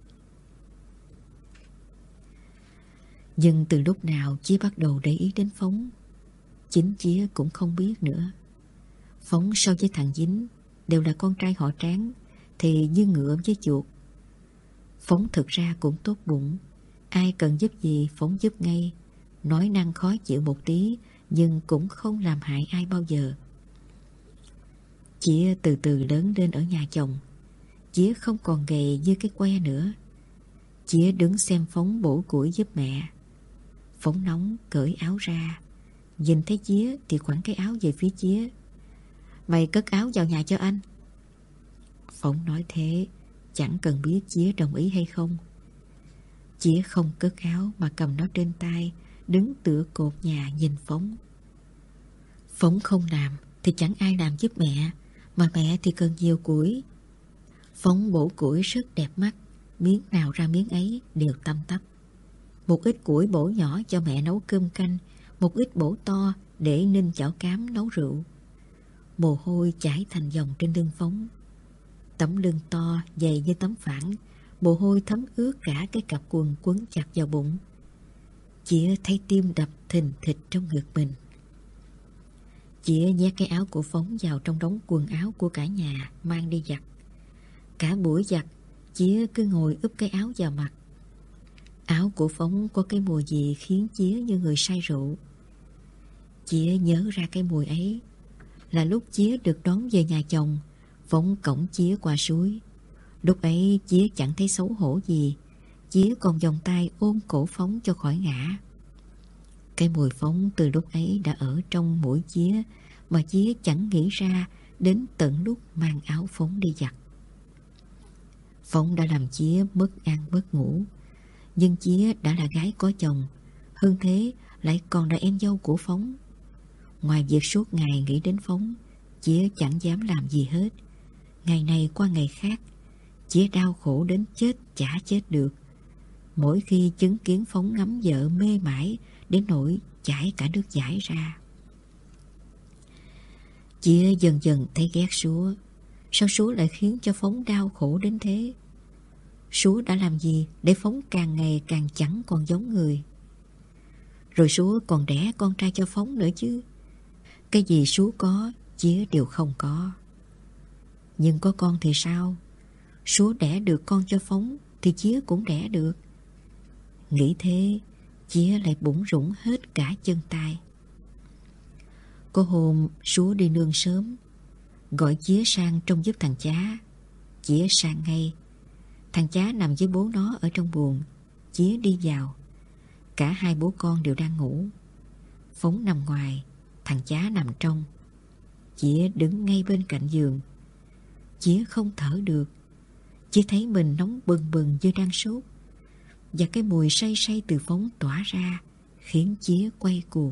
Nhưng từ lúc nào Chía bắt đầu để ý đến Phóng, chính Chía cũng không biết nữa. Phóng so với thằng Dính đều là con trai họ Tráng, thì như ngựa với chuột. Phóng thực ra cũng tốt bụng, ai cần giúp gì Phóng giúp ngay, nói năng khó chịu một tí nhưng cũng không làm hại ai bao giờ. Chía từ từ lớn lên ở nhà chồng. Chía không còn gầy như cái que nữa. Chía đứng xem Phóng bổ củi giúp mẹ. Phóng nóng cởi áo ra, nhìn thấy Chía thì quẳng cái áo về phía Chía: "Mày cất áo vào nhà cho anh." Phóng nói thế, chẳng cần biết Chía đồng ý hay không. Chía không cất áo mà cầm nó trên tay, đứng tựa cột nhà nhìn Phóng. Phóng không làm thì chẳng ai làm giúp mẹ, mà mẹ thì cần nhiều củi. Phóng bổ củi rất đẹp mắt, miếng nào ra miếng ấy đều tăm tắp. Một ít củi bổ nhỏ cho mẹ nấu cơm canh, một ít bổ to để ninh chảo cám nấu rượu. Mồ hôi chảy thành dòng trên lưng Phóng. Tấm lưng to dày như tấm phản, mồ hôi thấm ướt cả cái cặp quần quấn chặt vào bụng. Chĩa thấy tim đập thình thịch trong ngực mình. Chĩa nhét cái áo của Phóng vào trong đống quần áo của cả nhà mang đi giặt. Cả buổi giặt, Chĩa cứ ngồi úp cái áo vào mặt. Áo của Phóng có cái mùi gì khiến Chĩa như người say rượu. Chĩa nhớ ra cái mùi ấy là lúc Chĩa được đón về nhà chồng. Phóng cõng Chĩa qua suối. Lúc ấy Chĩa chẳng thấy xấu hổ gì. Chĩa còn vòng tay ôm cổ Phóng cho khỏi ngã. Cái mùi Phóng từ lúc ấy đã ở trong mũi Chĩa, mà Chĩa chẳng nghĩ ra đến tận lúc mang áo Phóng đi giặt. Phóng đã làm Chĩa mất ăn mất ngủ. Nhưng Chĩa đã là gái có chồng, hơn thế lại còn là em dâu của Phóng. Ngoài việc suốt ngày nghĩ đến Phóng, Chĩa chẳng dám làm gì hết. Ngày này qua ngày khác, Chĩa đau khổ đến chết chả chết được. Mỗi khi chứng kiến Phóng ngắm vợ mê mải đến nỗi chảy cả nước dãi ra. Chĩa dần dần thấy ghét Súa. Sao Súa lại khiến cho Phóng đau khổ đến thế? Súa đã làm gì để Phóng càng ngày càng chẳng còn giống người? Rồi Súa còn đẻ con trai cho Phóng nữa chứ. Cái gì Súa có, Chĩa đều không có. Nhưng có con thì sao? Súa đẻ được con cho Phóng thì Chĩa cũng đẻ được. Nghĩ thế, Chĩa lại bủn rủn hết cả chân tay. Có hôm Súa đi nương sớm, gọi Chĩa sang trông giúp thằng Chá. Chĩa sang ngay. Thằng Chá nằm với bố nó ở trong buồng. Chĩa đi vào. Cả hai bố con đều đang ngủ. Phóng nằm ngoài, thằng Chá nằm trong. Chĩa đứng ngay bên cạnh giường. Chĩa không thở được. Chỉ thấy mình nóng bừng bừng như đang sốt. Và cái mùi say say từ Phóng tỏa ra khiến Chĩa quay cuồng.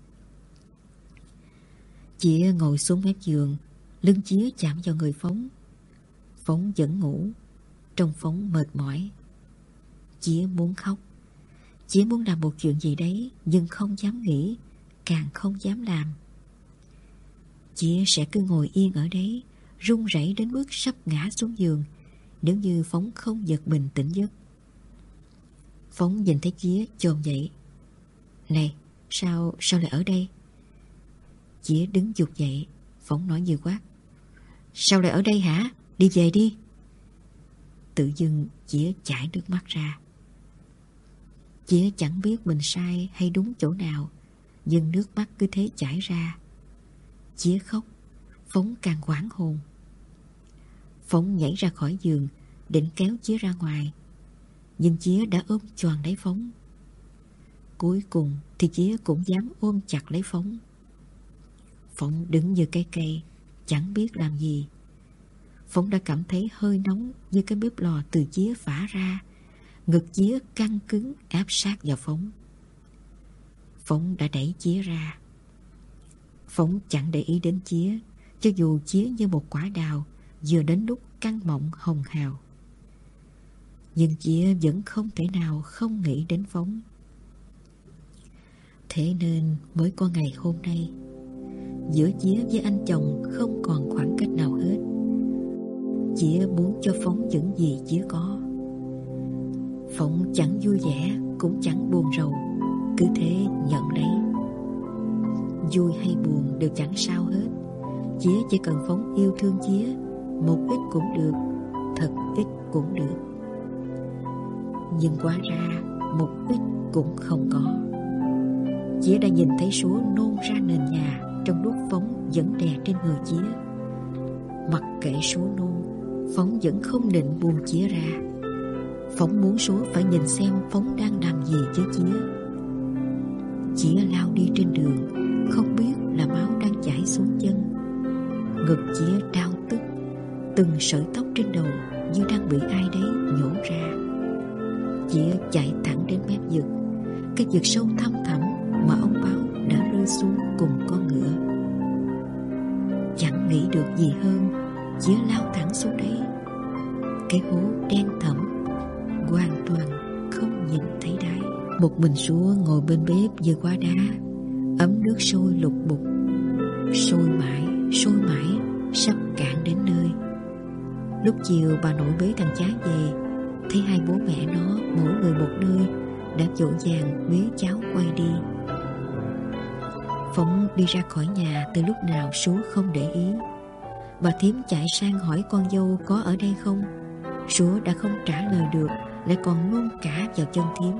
Chĩa ngồi xuống mép giường, lưng Chĩa chạm vào người Phóng. Phóng vẫn ngủ. Trông Phóng mệt mỏi. Chĩa muốn khóc. Chĩa muốn làm một chuyện gì đấy, nhưng không dám nghĩ, càng không dám làm. Chĩa sẽ cứ ngồi yên ở đấy, run rẩy đến mức sắp ngã xuống giường nếu như Phóng không giật mình tỉnh giấc. Phóng nhìn thấy Chĩa chồm dậy. Này, sao, sao lại ở đây? Chĩa đứng giục dậy. Phóng nói như quát. Sao lại ở đây hả? Đi về đi. Tự dưng Chĩa chảy nước mắt ra. Chĩa chẳng biết mình sai hay đúng chỗ nào, nhưng nước mắt cứ thế chảy ra. Chĩa khóc. Phóng càng hoảng hồn. Phóng nhảy ra khỏi giường, định kéo Chĩa ra ngoài, nhưng Chĩa đã ôm choàng lấy Phóng. Cuối cùng thì Chĩa cũng dám ôm chặt lấy Phóng. Phóng đứng như cây cây, chẳng biết làm gì. Phóng đã cảm thấy hơi nóng như cái bếp lò từ Chĩa phả ra. Ngực Chĩa căng cứng áp sát vào Phóng. Phóng đã đẩy Chĩa ra. Phóng chẳng để ý đến Chĩa, cho dù Chĩa như một quả đào vừa đến lúc căng mọng hồng hào. Nhưng Chĩa vẫn không thể nào không nghĩ đến Phóng. Thế nên mới có ngày hôm nay, giữa Chĩa với anh chồng không còn khoảng cách nào hết. Chĩa muốn cho Phóng những gì Chĩa có. Phóng chẳng vui vẻ cũng chẳng buồn rầu, cứ thế nhận lấy. Vui hay buồn đều chẳng sao hết. Chĩa chỉ cần Phóng yêu thương Chĩa, một ít cũng được, thật ít cũng được. Nhưng quá ra một ít cũng không có. Chĩa đã nhìn thấy Súa nôn ra nền nhà trong lúc Phóng vẫn đè trên người Chĩa. Mặc kệ Súa nôn, Phóng vẫn không định buông Chĩa ra. Phóng muốn Súa phải nhìn xem Phóng đang làm gì với Chĩa. Chĩa lao đi trên đường, không biết là máu đang chảy xuống chân. Ngực Chĩa đau tức, từng sợi tóc trên đầu như đang bị ai đấy nhổ ra. Chĩa chạy thẳng đến mép vực, cái vực sâu thăm thẳm mà ông báo đã rơi xuống cùng con ngựa. Chẳng nghĩ được gì hơn, Chĩa lao thẳng xuống đấy. Cái hố đen thẳm, hoàn toàn không nhìn thấy đáy. Một mình Súa ngồi bên bếp vừa qua đá, ấm nước sôi lục bục. Sôi mãi, sôi mãi, sắp cạn đến nơi. Lúc chiều bà nội bế thằng Chá về, thấy hai bố mẹ nó mỗi người một nơi, đã vội vàng bế cháu quay đi. Phóng đi ra khỏi nhà từ lúc nào Sú không để ý. Bà thím chạy sang hỏi con dâu có ở đây không. Sú đã không trả lời được, lại còn nôn cả vào chân thím.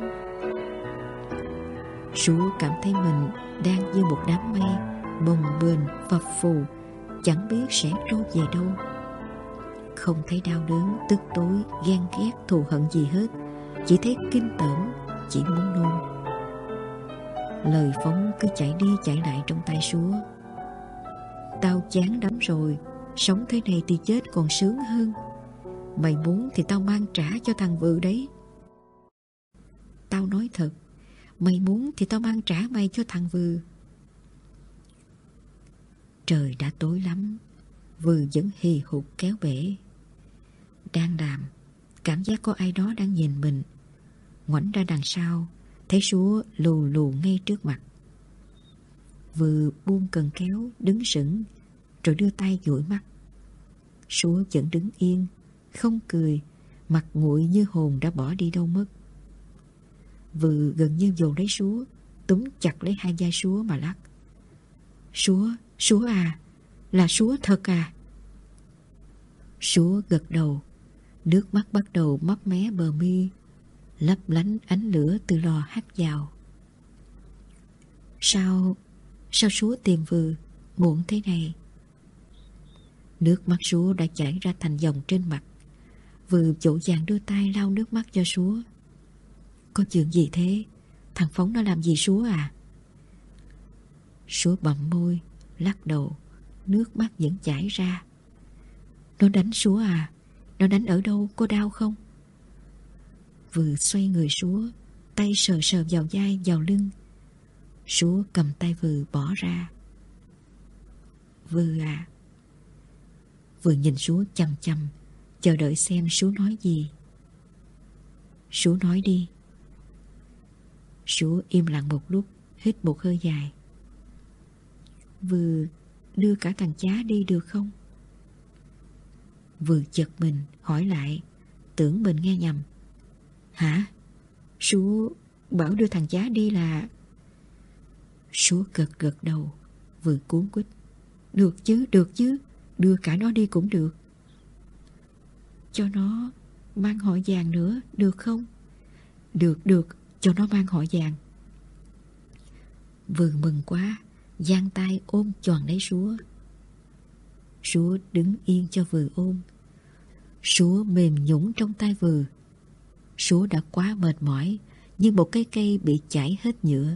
Sú cảm thấy mình đang như một đám mây bồng bềnh phập phù, chẳng biết sẽ trôi về đâu. Không thấy đau đớn, tức tối, ghen ghét, thù hận gì hết, chỉ thấy kinh tởm, chỉ muốn nôn. Lời Phóng cứ chạy đi chạy lại trong tai Súa. Tao chán lắm rồi, sống thế này thì chết còn sướng hơn. Mày muốn thì tao mang trả cho thằng Vừ đấy. Tao nói thật, mày muốn thì tao mang trả mày cho thằng Vừ. Trời đã tối lắm, Vừ vẫn hì hục kéo bể. Đang làm, cảm giác có ai đó đang nhìn mình. Ngoảnh ra đằng sau, thấy Súa lù lù ngay trước mặt. Vừ buông cần kéo, đứng sững, rồi đưa tay dụi mắt. Súa vẫn đứng yên, không cười, mặt nguội như hồn đã bỏ đi đâu mất. Vừ gần như dồn lấy Súa, túm chặt lấy hai vai Súa mà lắc. Súa, Súa à, là Súa thật à? Súa gật đầu, nước mắt bắt đầu mấp mé bờ mi, lấp lánh ánh lửa từ lò hắt vào. Sao, sao Súa tìm Vừ muộn thế này? Nước mắt Súa đã chảy ra thành dòng trên mặt. Vừ vội vàng đưa tay lau nước mắt cho Súa. Có chuyện gì thế? Thằng Phóng nó làm gì Súa à? Súa bặm môi, lắc đầu, nước mắt vẫn chảy ra. Nó đánh Súa à? Nó đánh ở đâu? Có đau không? Vừ xoay người Súa, tay sờ sờ vào vai, vào lưng. Súa cầm tay Vừ bỏ ra. Vừ à? Vừ nhìn Súa chằm chằm, chờ đợi xem Súa nói gì. Súa nói đi. Súa im lặng một lúc, hít một hơi dài. Vừ đưa cả thằng Chá đi được không? Vừ giật mình, hỏi lại, tưởng mình nghe nhầm. Hả? Súa bảo đưa thằng Chá đi là... Súa gật gật đầu. Vừ cuống quýt. Được chứ, được chứ, đưa cả nó đi cũng được. Cho nó mang họ vàng nữa, được không? Được, được, cho nó mang họ vàng. Vừ mừng quá, giang tay ôm choàng lấy Súa. Súa đứng yên cho Vừ ôm. Súa mềm nhũn trong tay Vừ. Súa đã quá mệt mỏi, như một cái cây bị chảy hết nhựa.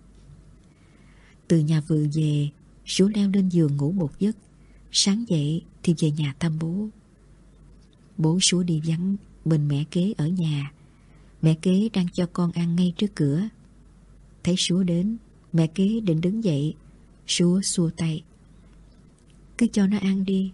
Từ nhà Vừ về, Súa leo lên giường ngủ một giấc. Sáng dậy thì về nhà thăm bố. Bố Súa đi vắng, mình mẹ kế ở nhà. Mẹ kế đang cho con ăn ngay trước cửa. Thấy Súa đến, mẹ kế định đứng dậy. Súa xua tay. Cứ cho nó ăn đi.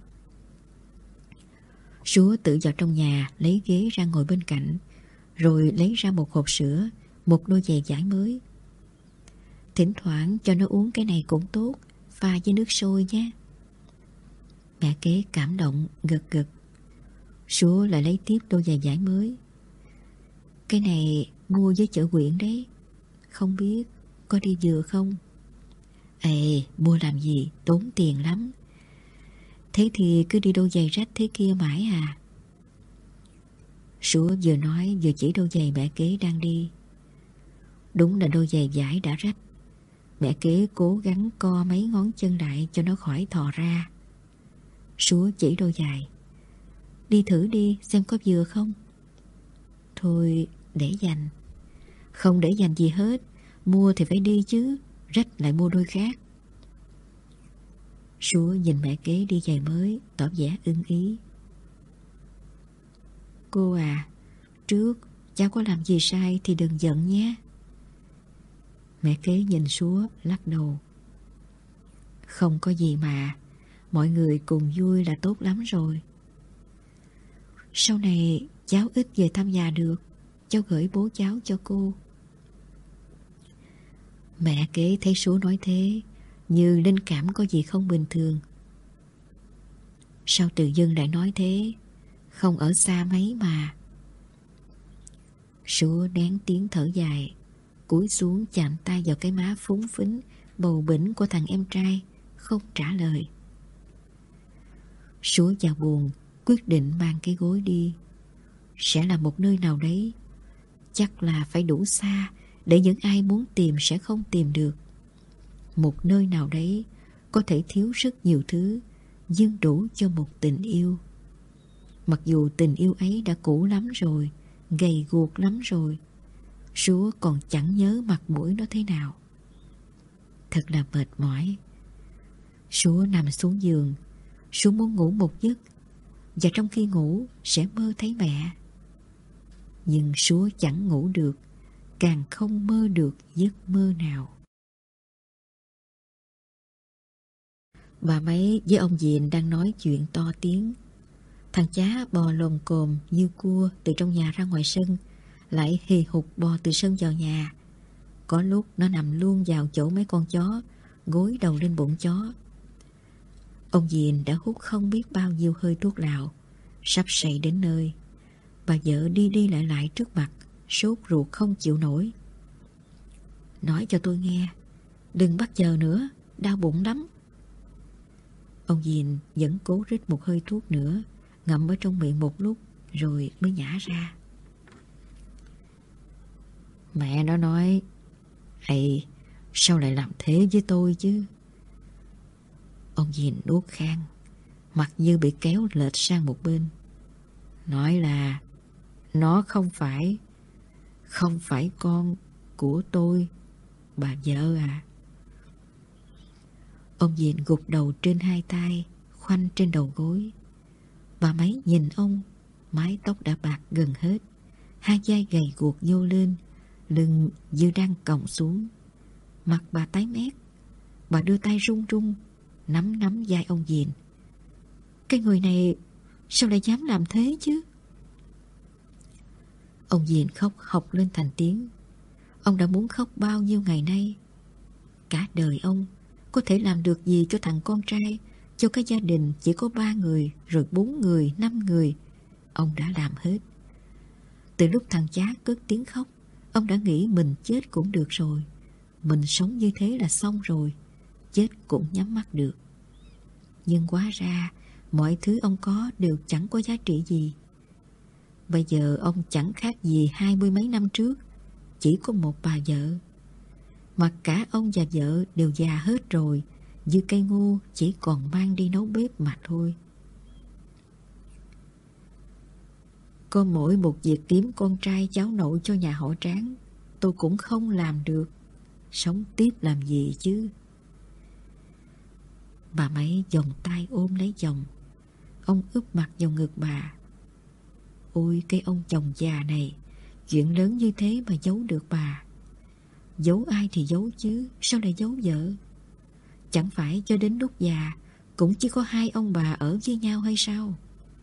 Súa tự vào trong nhà, lấy ghế ra ngồi bên cạnh, rồi lấy ra một hộp sữa, một đôi giày vải mới. Thỉnh thoảng cho nó uống cái này cũng tốt, pha với nước sôi nhé. Mẹ kế cảm động, gật gật. Súa lại lấy tiếp đôi giày vải mới. Cái này mua với chợ huyện đấy, không biết có đi vừa không? Ê, mua làm gì, tốn tiền lắm. Thế thì cứ đi đôi giày rách thế kia mãi à? Súa vừa nói vừa chỉ đôi giày mẹ kế đang đi. Đúng là đôi giày vải đã rách. Mẹ kế cố gắng co mấy ngón chân lại cho nó khỏi thò ra. Súa chỉ đôi giày. Đi thử đi xem có vừa không. Thôi để dành. Không để dành gì hết, mua thì phải đi chứ, rách lại mua đôi khác. Súa nhìn mẹ kế đi giày mới, tỏ vẻ ưng ý. Cô à, trước cháu có làm gì sai thì đừng giận nhé. Mẹ kế nhìn Súa lắc đầu. Không có gì mà, mọi người cùng vui là tốt lắm rồi. Sau này cháu ít về thăm nhà được, cháu gửi bố cháu cho cô. Mẹ kế thấy Súa nói thế, như linh cảm có gì không bình thường. Sao tự dưng lại nói thế? Không ở xa mấy mà. Súa nén tiếng thở dài, cúi xuống chạm tay vào cái má phúng phính bầu bĩnh của thằng em trai, không trả lời. Súa vào buồng, quyết định mang cái gối đi. Sẽ là một nơi nào đấy, chắc là phải đủ xa để những ai muốn tìm sẽ không tìm được. Một nơi nào đấy có thể thiếu rất nhiều thứ, nhưng đủ cho một tình yêu. Mặc dù tình yêu ấy đã cũ lắm rồi, gầy guộc lắm rồi, Súa còn chẳng nhớ mặt mũi nó thế nào. Thật là mệt mỏi. Súa nằm xuống giường. Súa muốn ngủ một giấc, và trong khi ngủ sẽ mơ thấy mẹ. Nhưng Súa chẳng ngủ được, càng không mơ được giấc mơ nào. Bà Mấy với ông Diền đang nói chuyện to tiếng. Thằng chá bò lồm cồm như cua từ trong nhà ra ngoài sân, lại hì hục bò từ sân vào nhà. Có lúc nó nằm luôn vào chỗ mấy con chó, gối đầu lên bụng chó. Ông Diền đã hút không biết bao nhiêu hơi thuốc lào, sắp sậy đến nơi. Bà vợ đi đi lại lại trước mặt, sốt ruột không chịu nổi. Nói cho tôi nghe, đừng bắt chờ nữa, đau bụng lắm. Ông Diền vẫn cố rít một hơi thuốc nữa, ngậm ở trong miệng một lúc rồi mới nhả ra. Mẹ nó nói, "Ây, sao lại làm thế với tôi chứ?" Ông Diền nuốt khan, mặt như bị kéo lệch sang một bên. Nói là nó không phải, không phải con của tôi, bà vợ à. Ông Diền gục đầu trên hai tay, khoanh trên đầu gối. Bà Mấy nhìn ông, mái tóc đã bạc gần hết, hai vai gầy guộc nhô lên, lưng như đang còng xuống. Mặt bà tái mét. Bà đưa tay run run nắm nắm vai ông Diền. Cái người này sao lại dám làm thế chứ? Ông Diền khóc hộc lên thành tiếng. Ông đã muốn khóc bao nhiêu ngày nay. Cả đời ông có thể làm được gì cho thằng con trai, cho cái gia đình chỉ có ba người, rồi bốn người, năm người, ông đã làm hết. Từ lúc thằng chá cất tiếng khóc, ông đã nghĩ mình chết cũng được rồi. Mình sống như thế là xong rồi, chết cũng nhắm mắt được. Nhưng hóa ra mọi thứ ông có đều chẳng có giá trị gì. Bây giờ ông chẳng khác gì hai mươi mấy năm trước, chỉ có một bà vợ. Mà cả ông và vợ đều già hết rồi, như cây ngô chỉ còn mang đi nấu bếp mà thôi. Có mỗi một việc kiếm con trai cháu nội cho nhà họ Tráng, tôi cũng không làm được. Sống tiếp làm gì chứ? Bà Mấy vòng tay ôm lấy chồng. Ông úp mặt vào ngực bà. Ôi cái ông chồng già này, chuyện lớn như thế mà giấu được bà. Giấu ai thì giấu chứ, sao lại giấu vợ? Chẳng phải cho đến lúc già cũng chỉ có hai ông bà ở với nhau hay sao?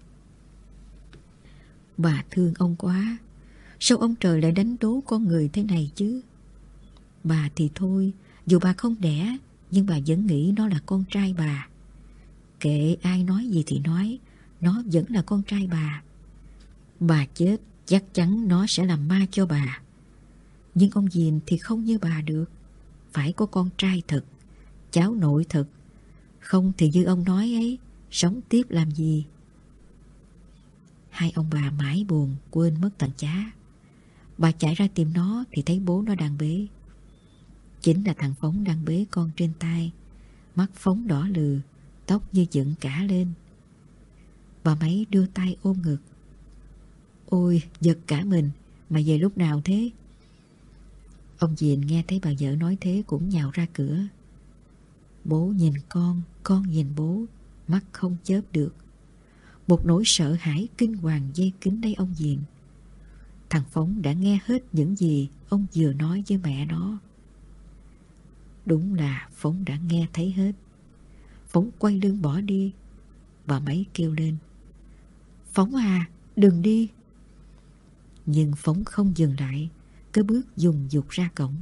Bà thương ông quá, sao ông trời lại đánh đố con người thế này chứ? Bà thì thôi, dù bà không đẻ, nhưng bà vẫn nghĩ nó là con trai bà. Kệ ai nói gì thì nói, nó vẫn là con trai bà. Bà chết, chắc chắn nó sẽ làm ma cho bà. Nhưng ông Diền thì không như bà được. Phải có con trai thật, cháu nội thật. Không thì như ông nói ấy, sống tiếp làm gì? Hai ông bà mãi buồn, quên mất thằng chá. Bà chạy ra tìm nó thì thấy bố nó đang bế. Chính là thằng Phóng đang bế con trên tay. Mắt Phóng đỏ lừ, tóc như dựng cả lên. Bà Mấy đưa tay ôm ngực. Ôi, giật cả mình, mà về lúc nào thế? Ông Diền nghe thấy bà vợ nói thế cũng nhào ra cửa. Bố nhìn con, con nhìn bố, mắt không chớp được. Một nỗi sợ hãi kinh hoàng dây kín lấy ông Diền. Thằng Phóng đã nghe hết những gì ông vừa nói với mẹ nó. Đúng là Phóng đã nghe thấy hết. Phóng quay lưng bỏ đi. Bà Mấy kêu lên. Phóng à, đừng đi. Nhưng Phóng không dừng lại, cứ bước dùng dục ra cổng.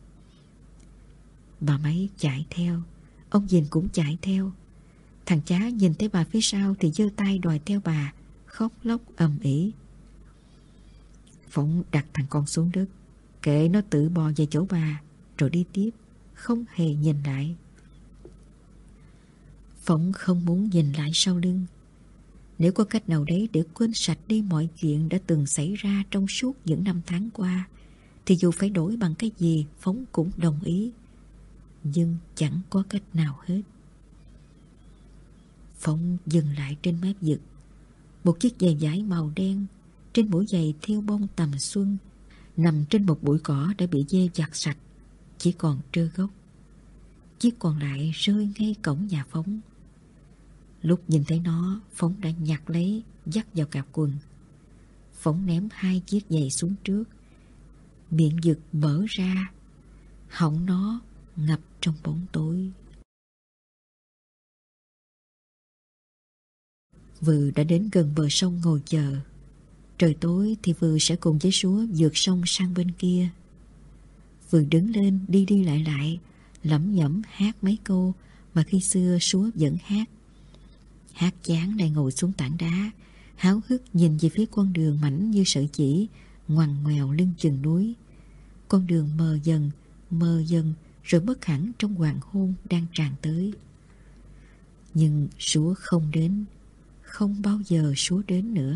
Bà Mấy chạy theo, ông Diền cũng chạy theo. Thằng chá nhìn thấy bà phía sau thì giơ tay đòi theo bà, khóc lóc ầm ĩ. Phóng đặt thằng con xuống đất, kệ nó tự bò về chỗ bà, rồi đi tiếp, không hề nhìn lại. Phóng không muốn nhìn lại sau lưng. Nếu có cách nào đấy để quên sạch đi mọi chuyện đã từng xảy ra trong suốt những năm tháng qua, thì dù phải đổi bằng cái gì, Phóng cũng đồng ý. Nhưng chẳng có cách nào hết. Phóng dừng lại trên mép vực. Một chiếc giày vải màu đen, trên mũi giày thêu bông tầm xuân, nằm trên một bụi cỏ đã bị dê giặt sạch, chỉ còn trơ gốc. Chiếc còn lại rơi ngay cổng nhà Phóng. Lúc nhìn thấy nó, Phóng đã nhặt lấy, dắt vào cặp quần. Phóng ném hai chiếc giày xuống trước. Miệng vực mở ra, họng nó ngập trong bóng tối. Vừ đã đến gần bờ sông ngồi chờ. Trời tối thì Vừ sẽ cùng với Súa vượt sông sang bên kia. Vừ đứng lên đi đi lại lại, lẩm nhẩm hát mấy câu mà khi xưa Súa vẫn hát. Hát chán lại ngồi xuống tảng đá, háo hức nhìn về phía con đường mảnh như sợi chỉ, ngoằn ngoèo lưng chừng núi. Con đường mờ dần, mờ dần, rồi mất hẳn trong hoàng hôn đang tràn tới. Nhưng Súa không đến, không bao giờ Súa đến nữa.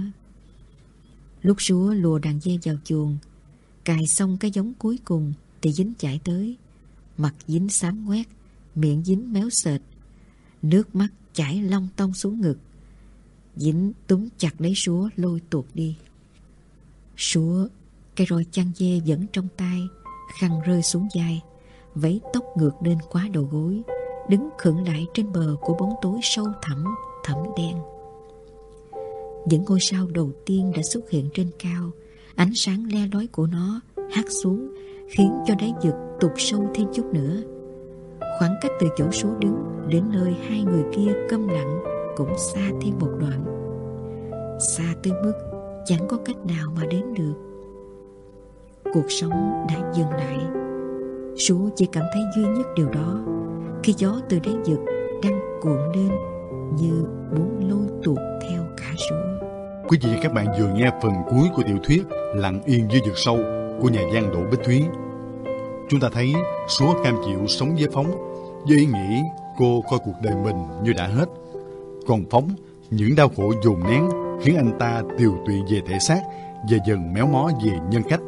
Lúc Súa lùa đàn dê vào chuồng, cài xong cái giống cuối cùng thì Dính chạy tới, mặt Dính xám ngoét, miệng Dính méo sệt, nước mắt chảy long tong xuống ngực. Dính túm chặt lấy Súa lôi tuột đi. Súa, cái roi chăn dê vẫn trong tay, khăn rơi xuống vai, vẫy tóc ngược lên quá đầu gối, đứng khựng lại trên bờ của bóng tối sâu thẳm, thẫm đen. Những ngôi sao đầu tiên đã xuất hiện trên cao, ánh sáng le lói của nó hắt xuống, khiến cho đáy vực tụt sâu thêm chút nữa. Khoảng cách từ chỗ Súa đứng đến nơi hai người kia câm lặng cũng xa thêm một đoạn. Xa tới mức chẳng có cách nào mà đến được. Cuộc sống đã dừng lại. Súa chỉ cảm thấy duy nhất điều đó khi gió từ đáy vực đang cuộn lên như muốn lôi tuột theo cả Súa. Quý vị và các bạn vừa nghe phần cuối của tiểu thuyết Lặng Yên Dưới Vực Sâu của nhà văn Đỗ Bích Thúy. Chúng ta thấy Súa cam chịu sống với Phóng với ý nghĩ cô coi cuộc đời mình như đã hết. Còn Phóng, những đau khổ dồn nén khiến anh ta tiều tụy về thể xác và dần méo mó về nhân cách.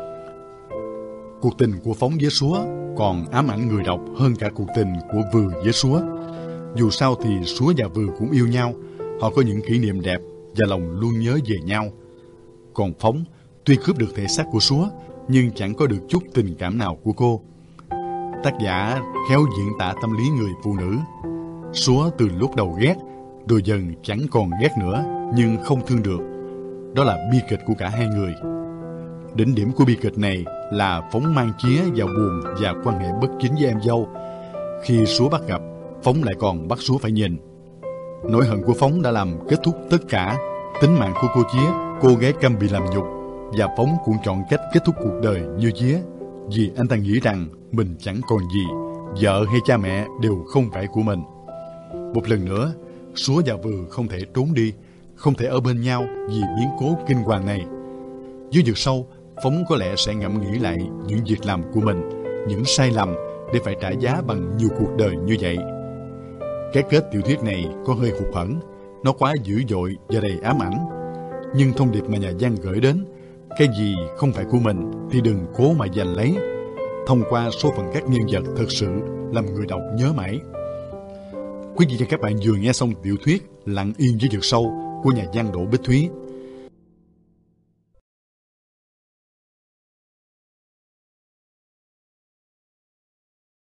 Cuộc tình của Phóng với Súa còn ám ảnh người đọc hơn cả cuộc tình của Vừ với Súa. Dù sao thì Súa và Vừ cũng yêu nhau, họ có những kỷ niệm đẹp và lòng luôn nhớ về nhau. Còn Phóng tuy cướp được thể xác của Súa nhưng chẳng có được chút tình cảm nào của cô. Tác giả khéo diễn tả tâm lý người phụ nữ. Súa từ lúc đầu ghét, rồi dần chẳng còn ghét nữa nhưng không thương được. Đó là bi kịch của cả hai người. Đỉnh điểm của bi kịch này là Phóng mang chía vào buồn và quan hệ bất chính với em dâu. Khi Súa bắt gặp, Phóng lại còn bắt Súa phải nhìn. Nỗi hận của Phóng đã làm kết thúc tất cả. Tính mạng của cô Chía, cô gái câm bị làm nhục, và Phóng cũng chọn cách kết thúc cuộc đời như Chía, vì anh ta nghĩ rằng mình chẳng còn gì, vợ hay cha mẹ đều không phải của mình. Một lần nữa, Súa và Vừ không thể trốn đi, không thể ở bên nhau vì biến cố kinh hoàng này. Dưới vực sâu, Phóng có lẽ sẽ ngẫm nghĩ lại những việc làm của mình, những sai lầm để phải trả giá bằng nhiều cuộc đời như vậy. Cái kết tiểu thuyết này có hơi hụt hẫng, nó quá dữ dội và đầy ám ảnh. Nhưng thông điệp mà nhà văn gửi đến, cái gì không phải của mình thì đừng cố mà giành lấy, thông qua số phận các nhân vật thật sự làm người đọc nhớ mãi. Quý vị và các bạn vừa nghe xong tiểu thuyết Lặng Yên Dưới Vực Sâu của nhà văn Đỗ Bích Thúy.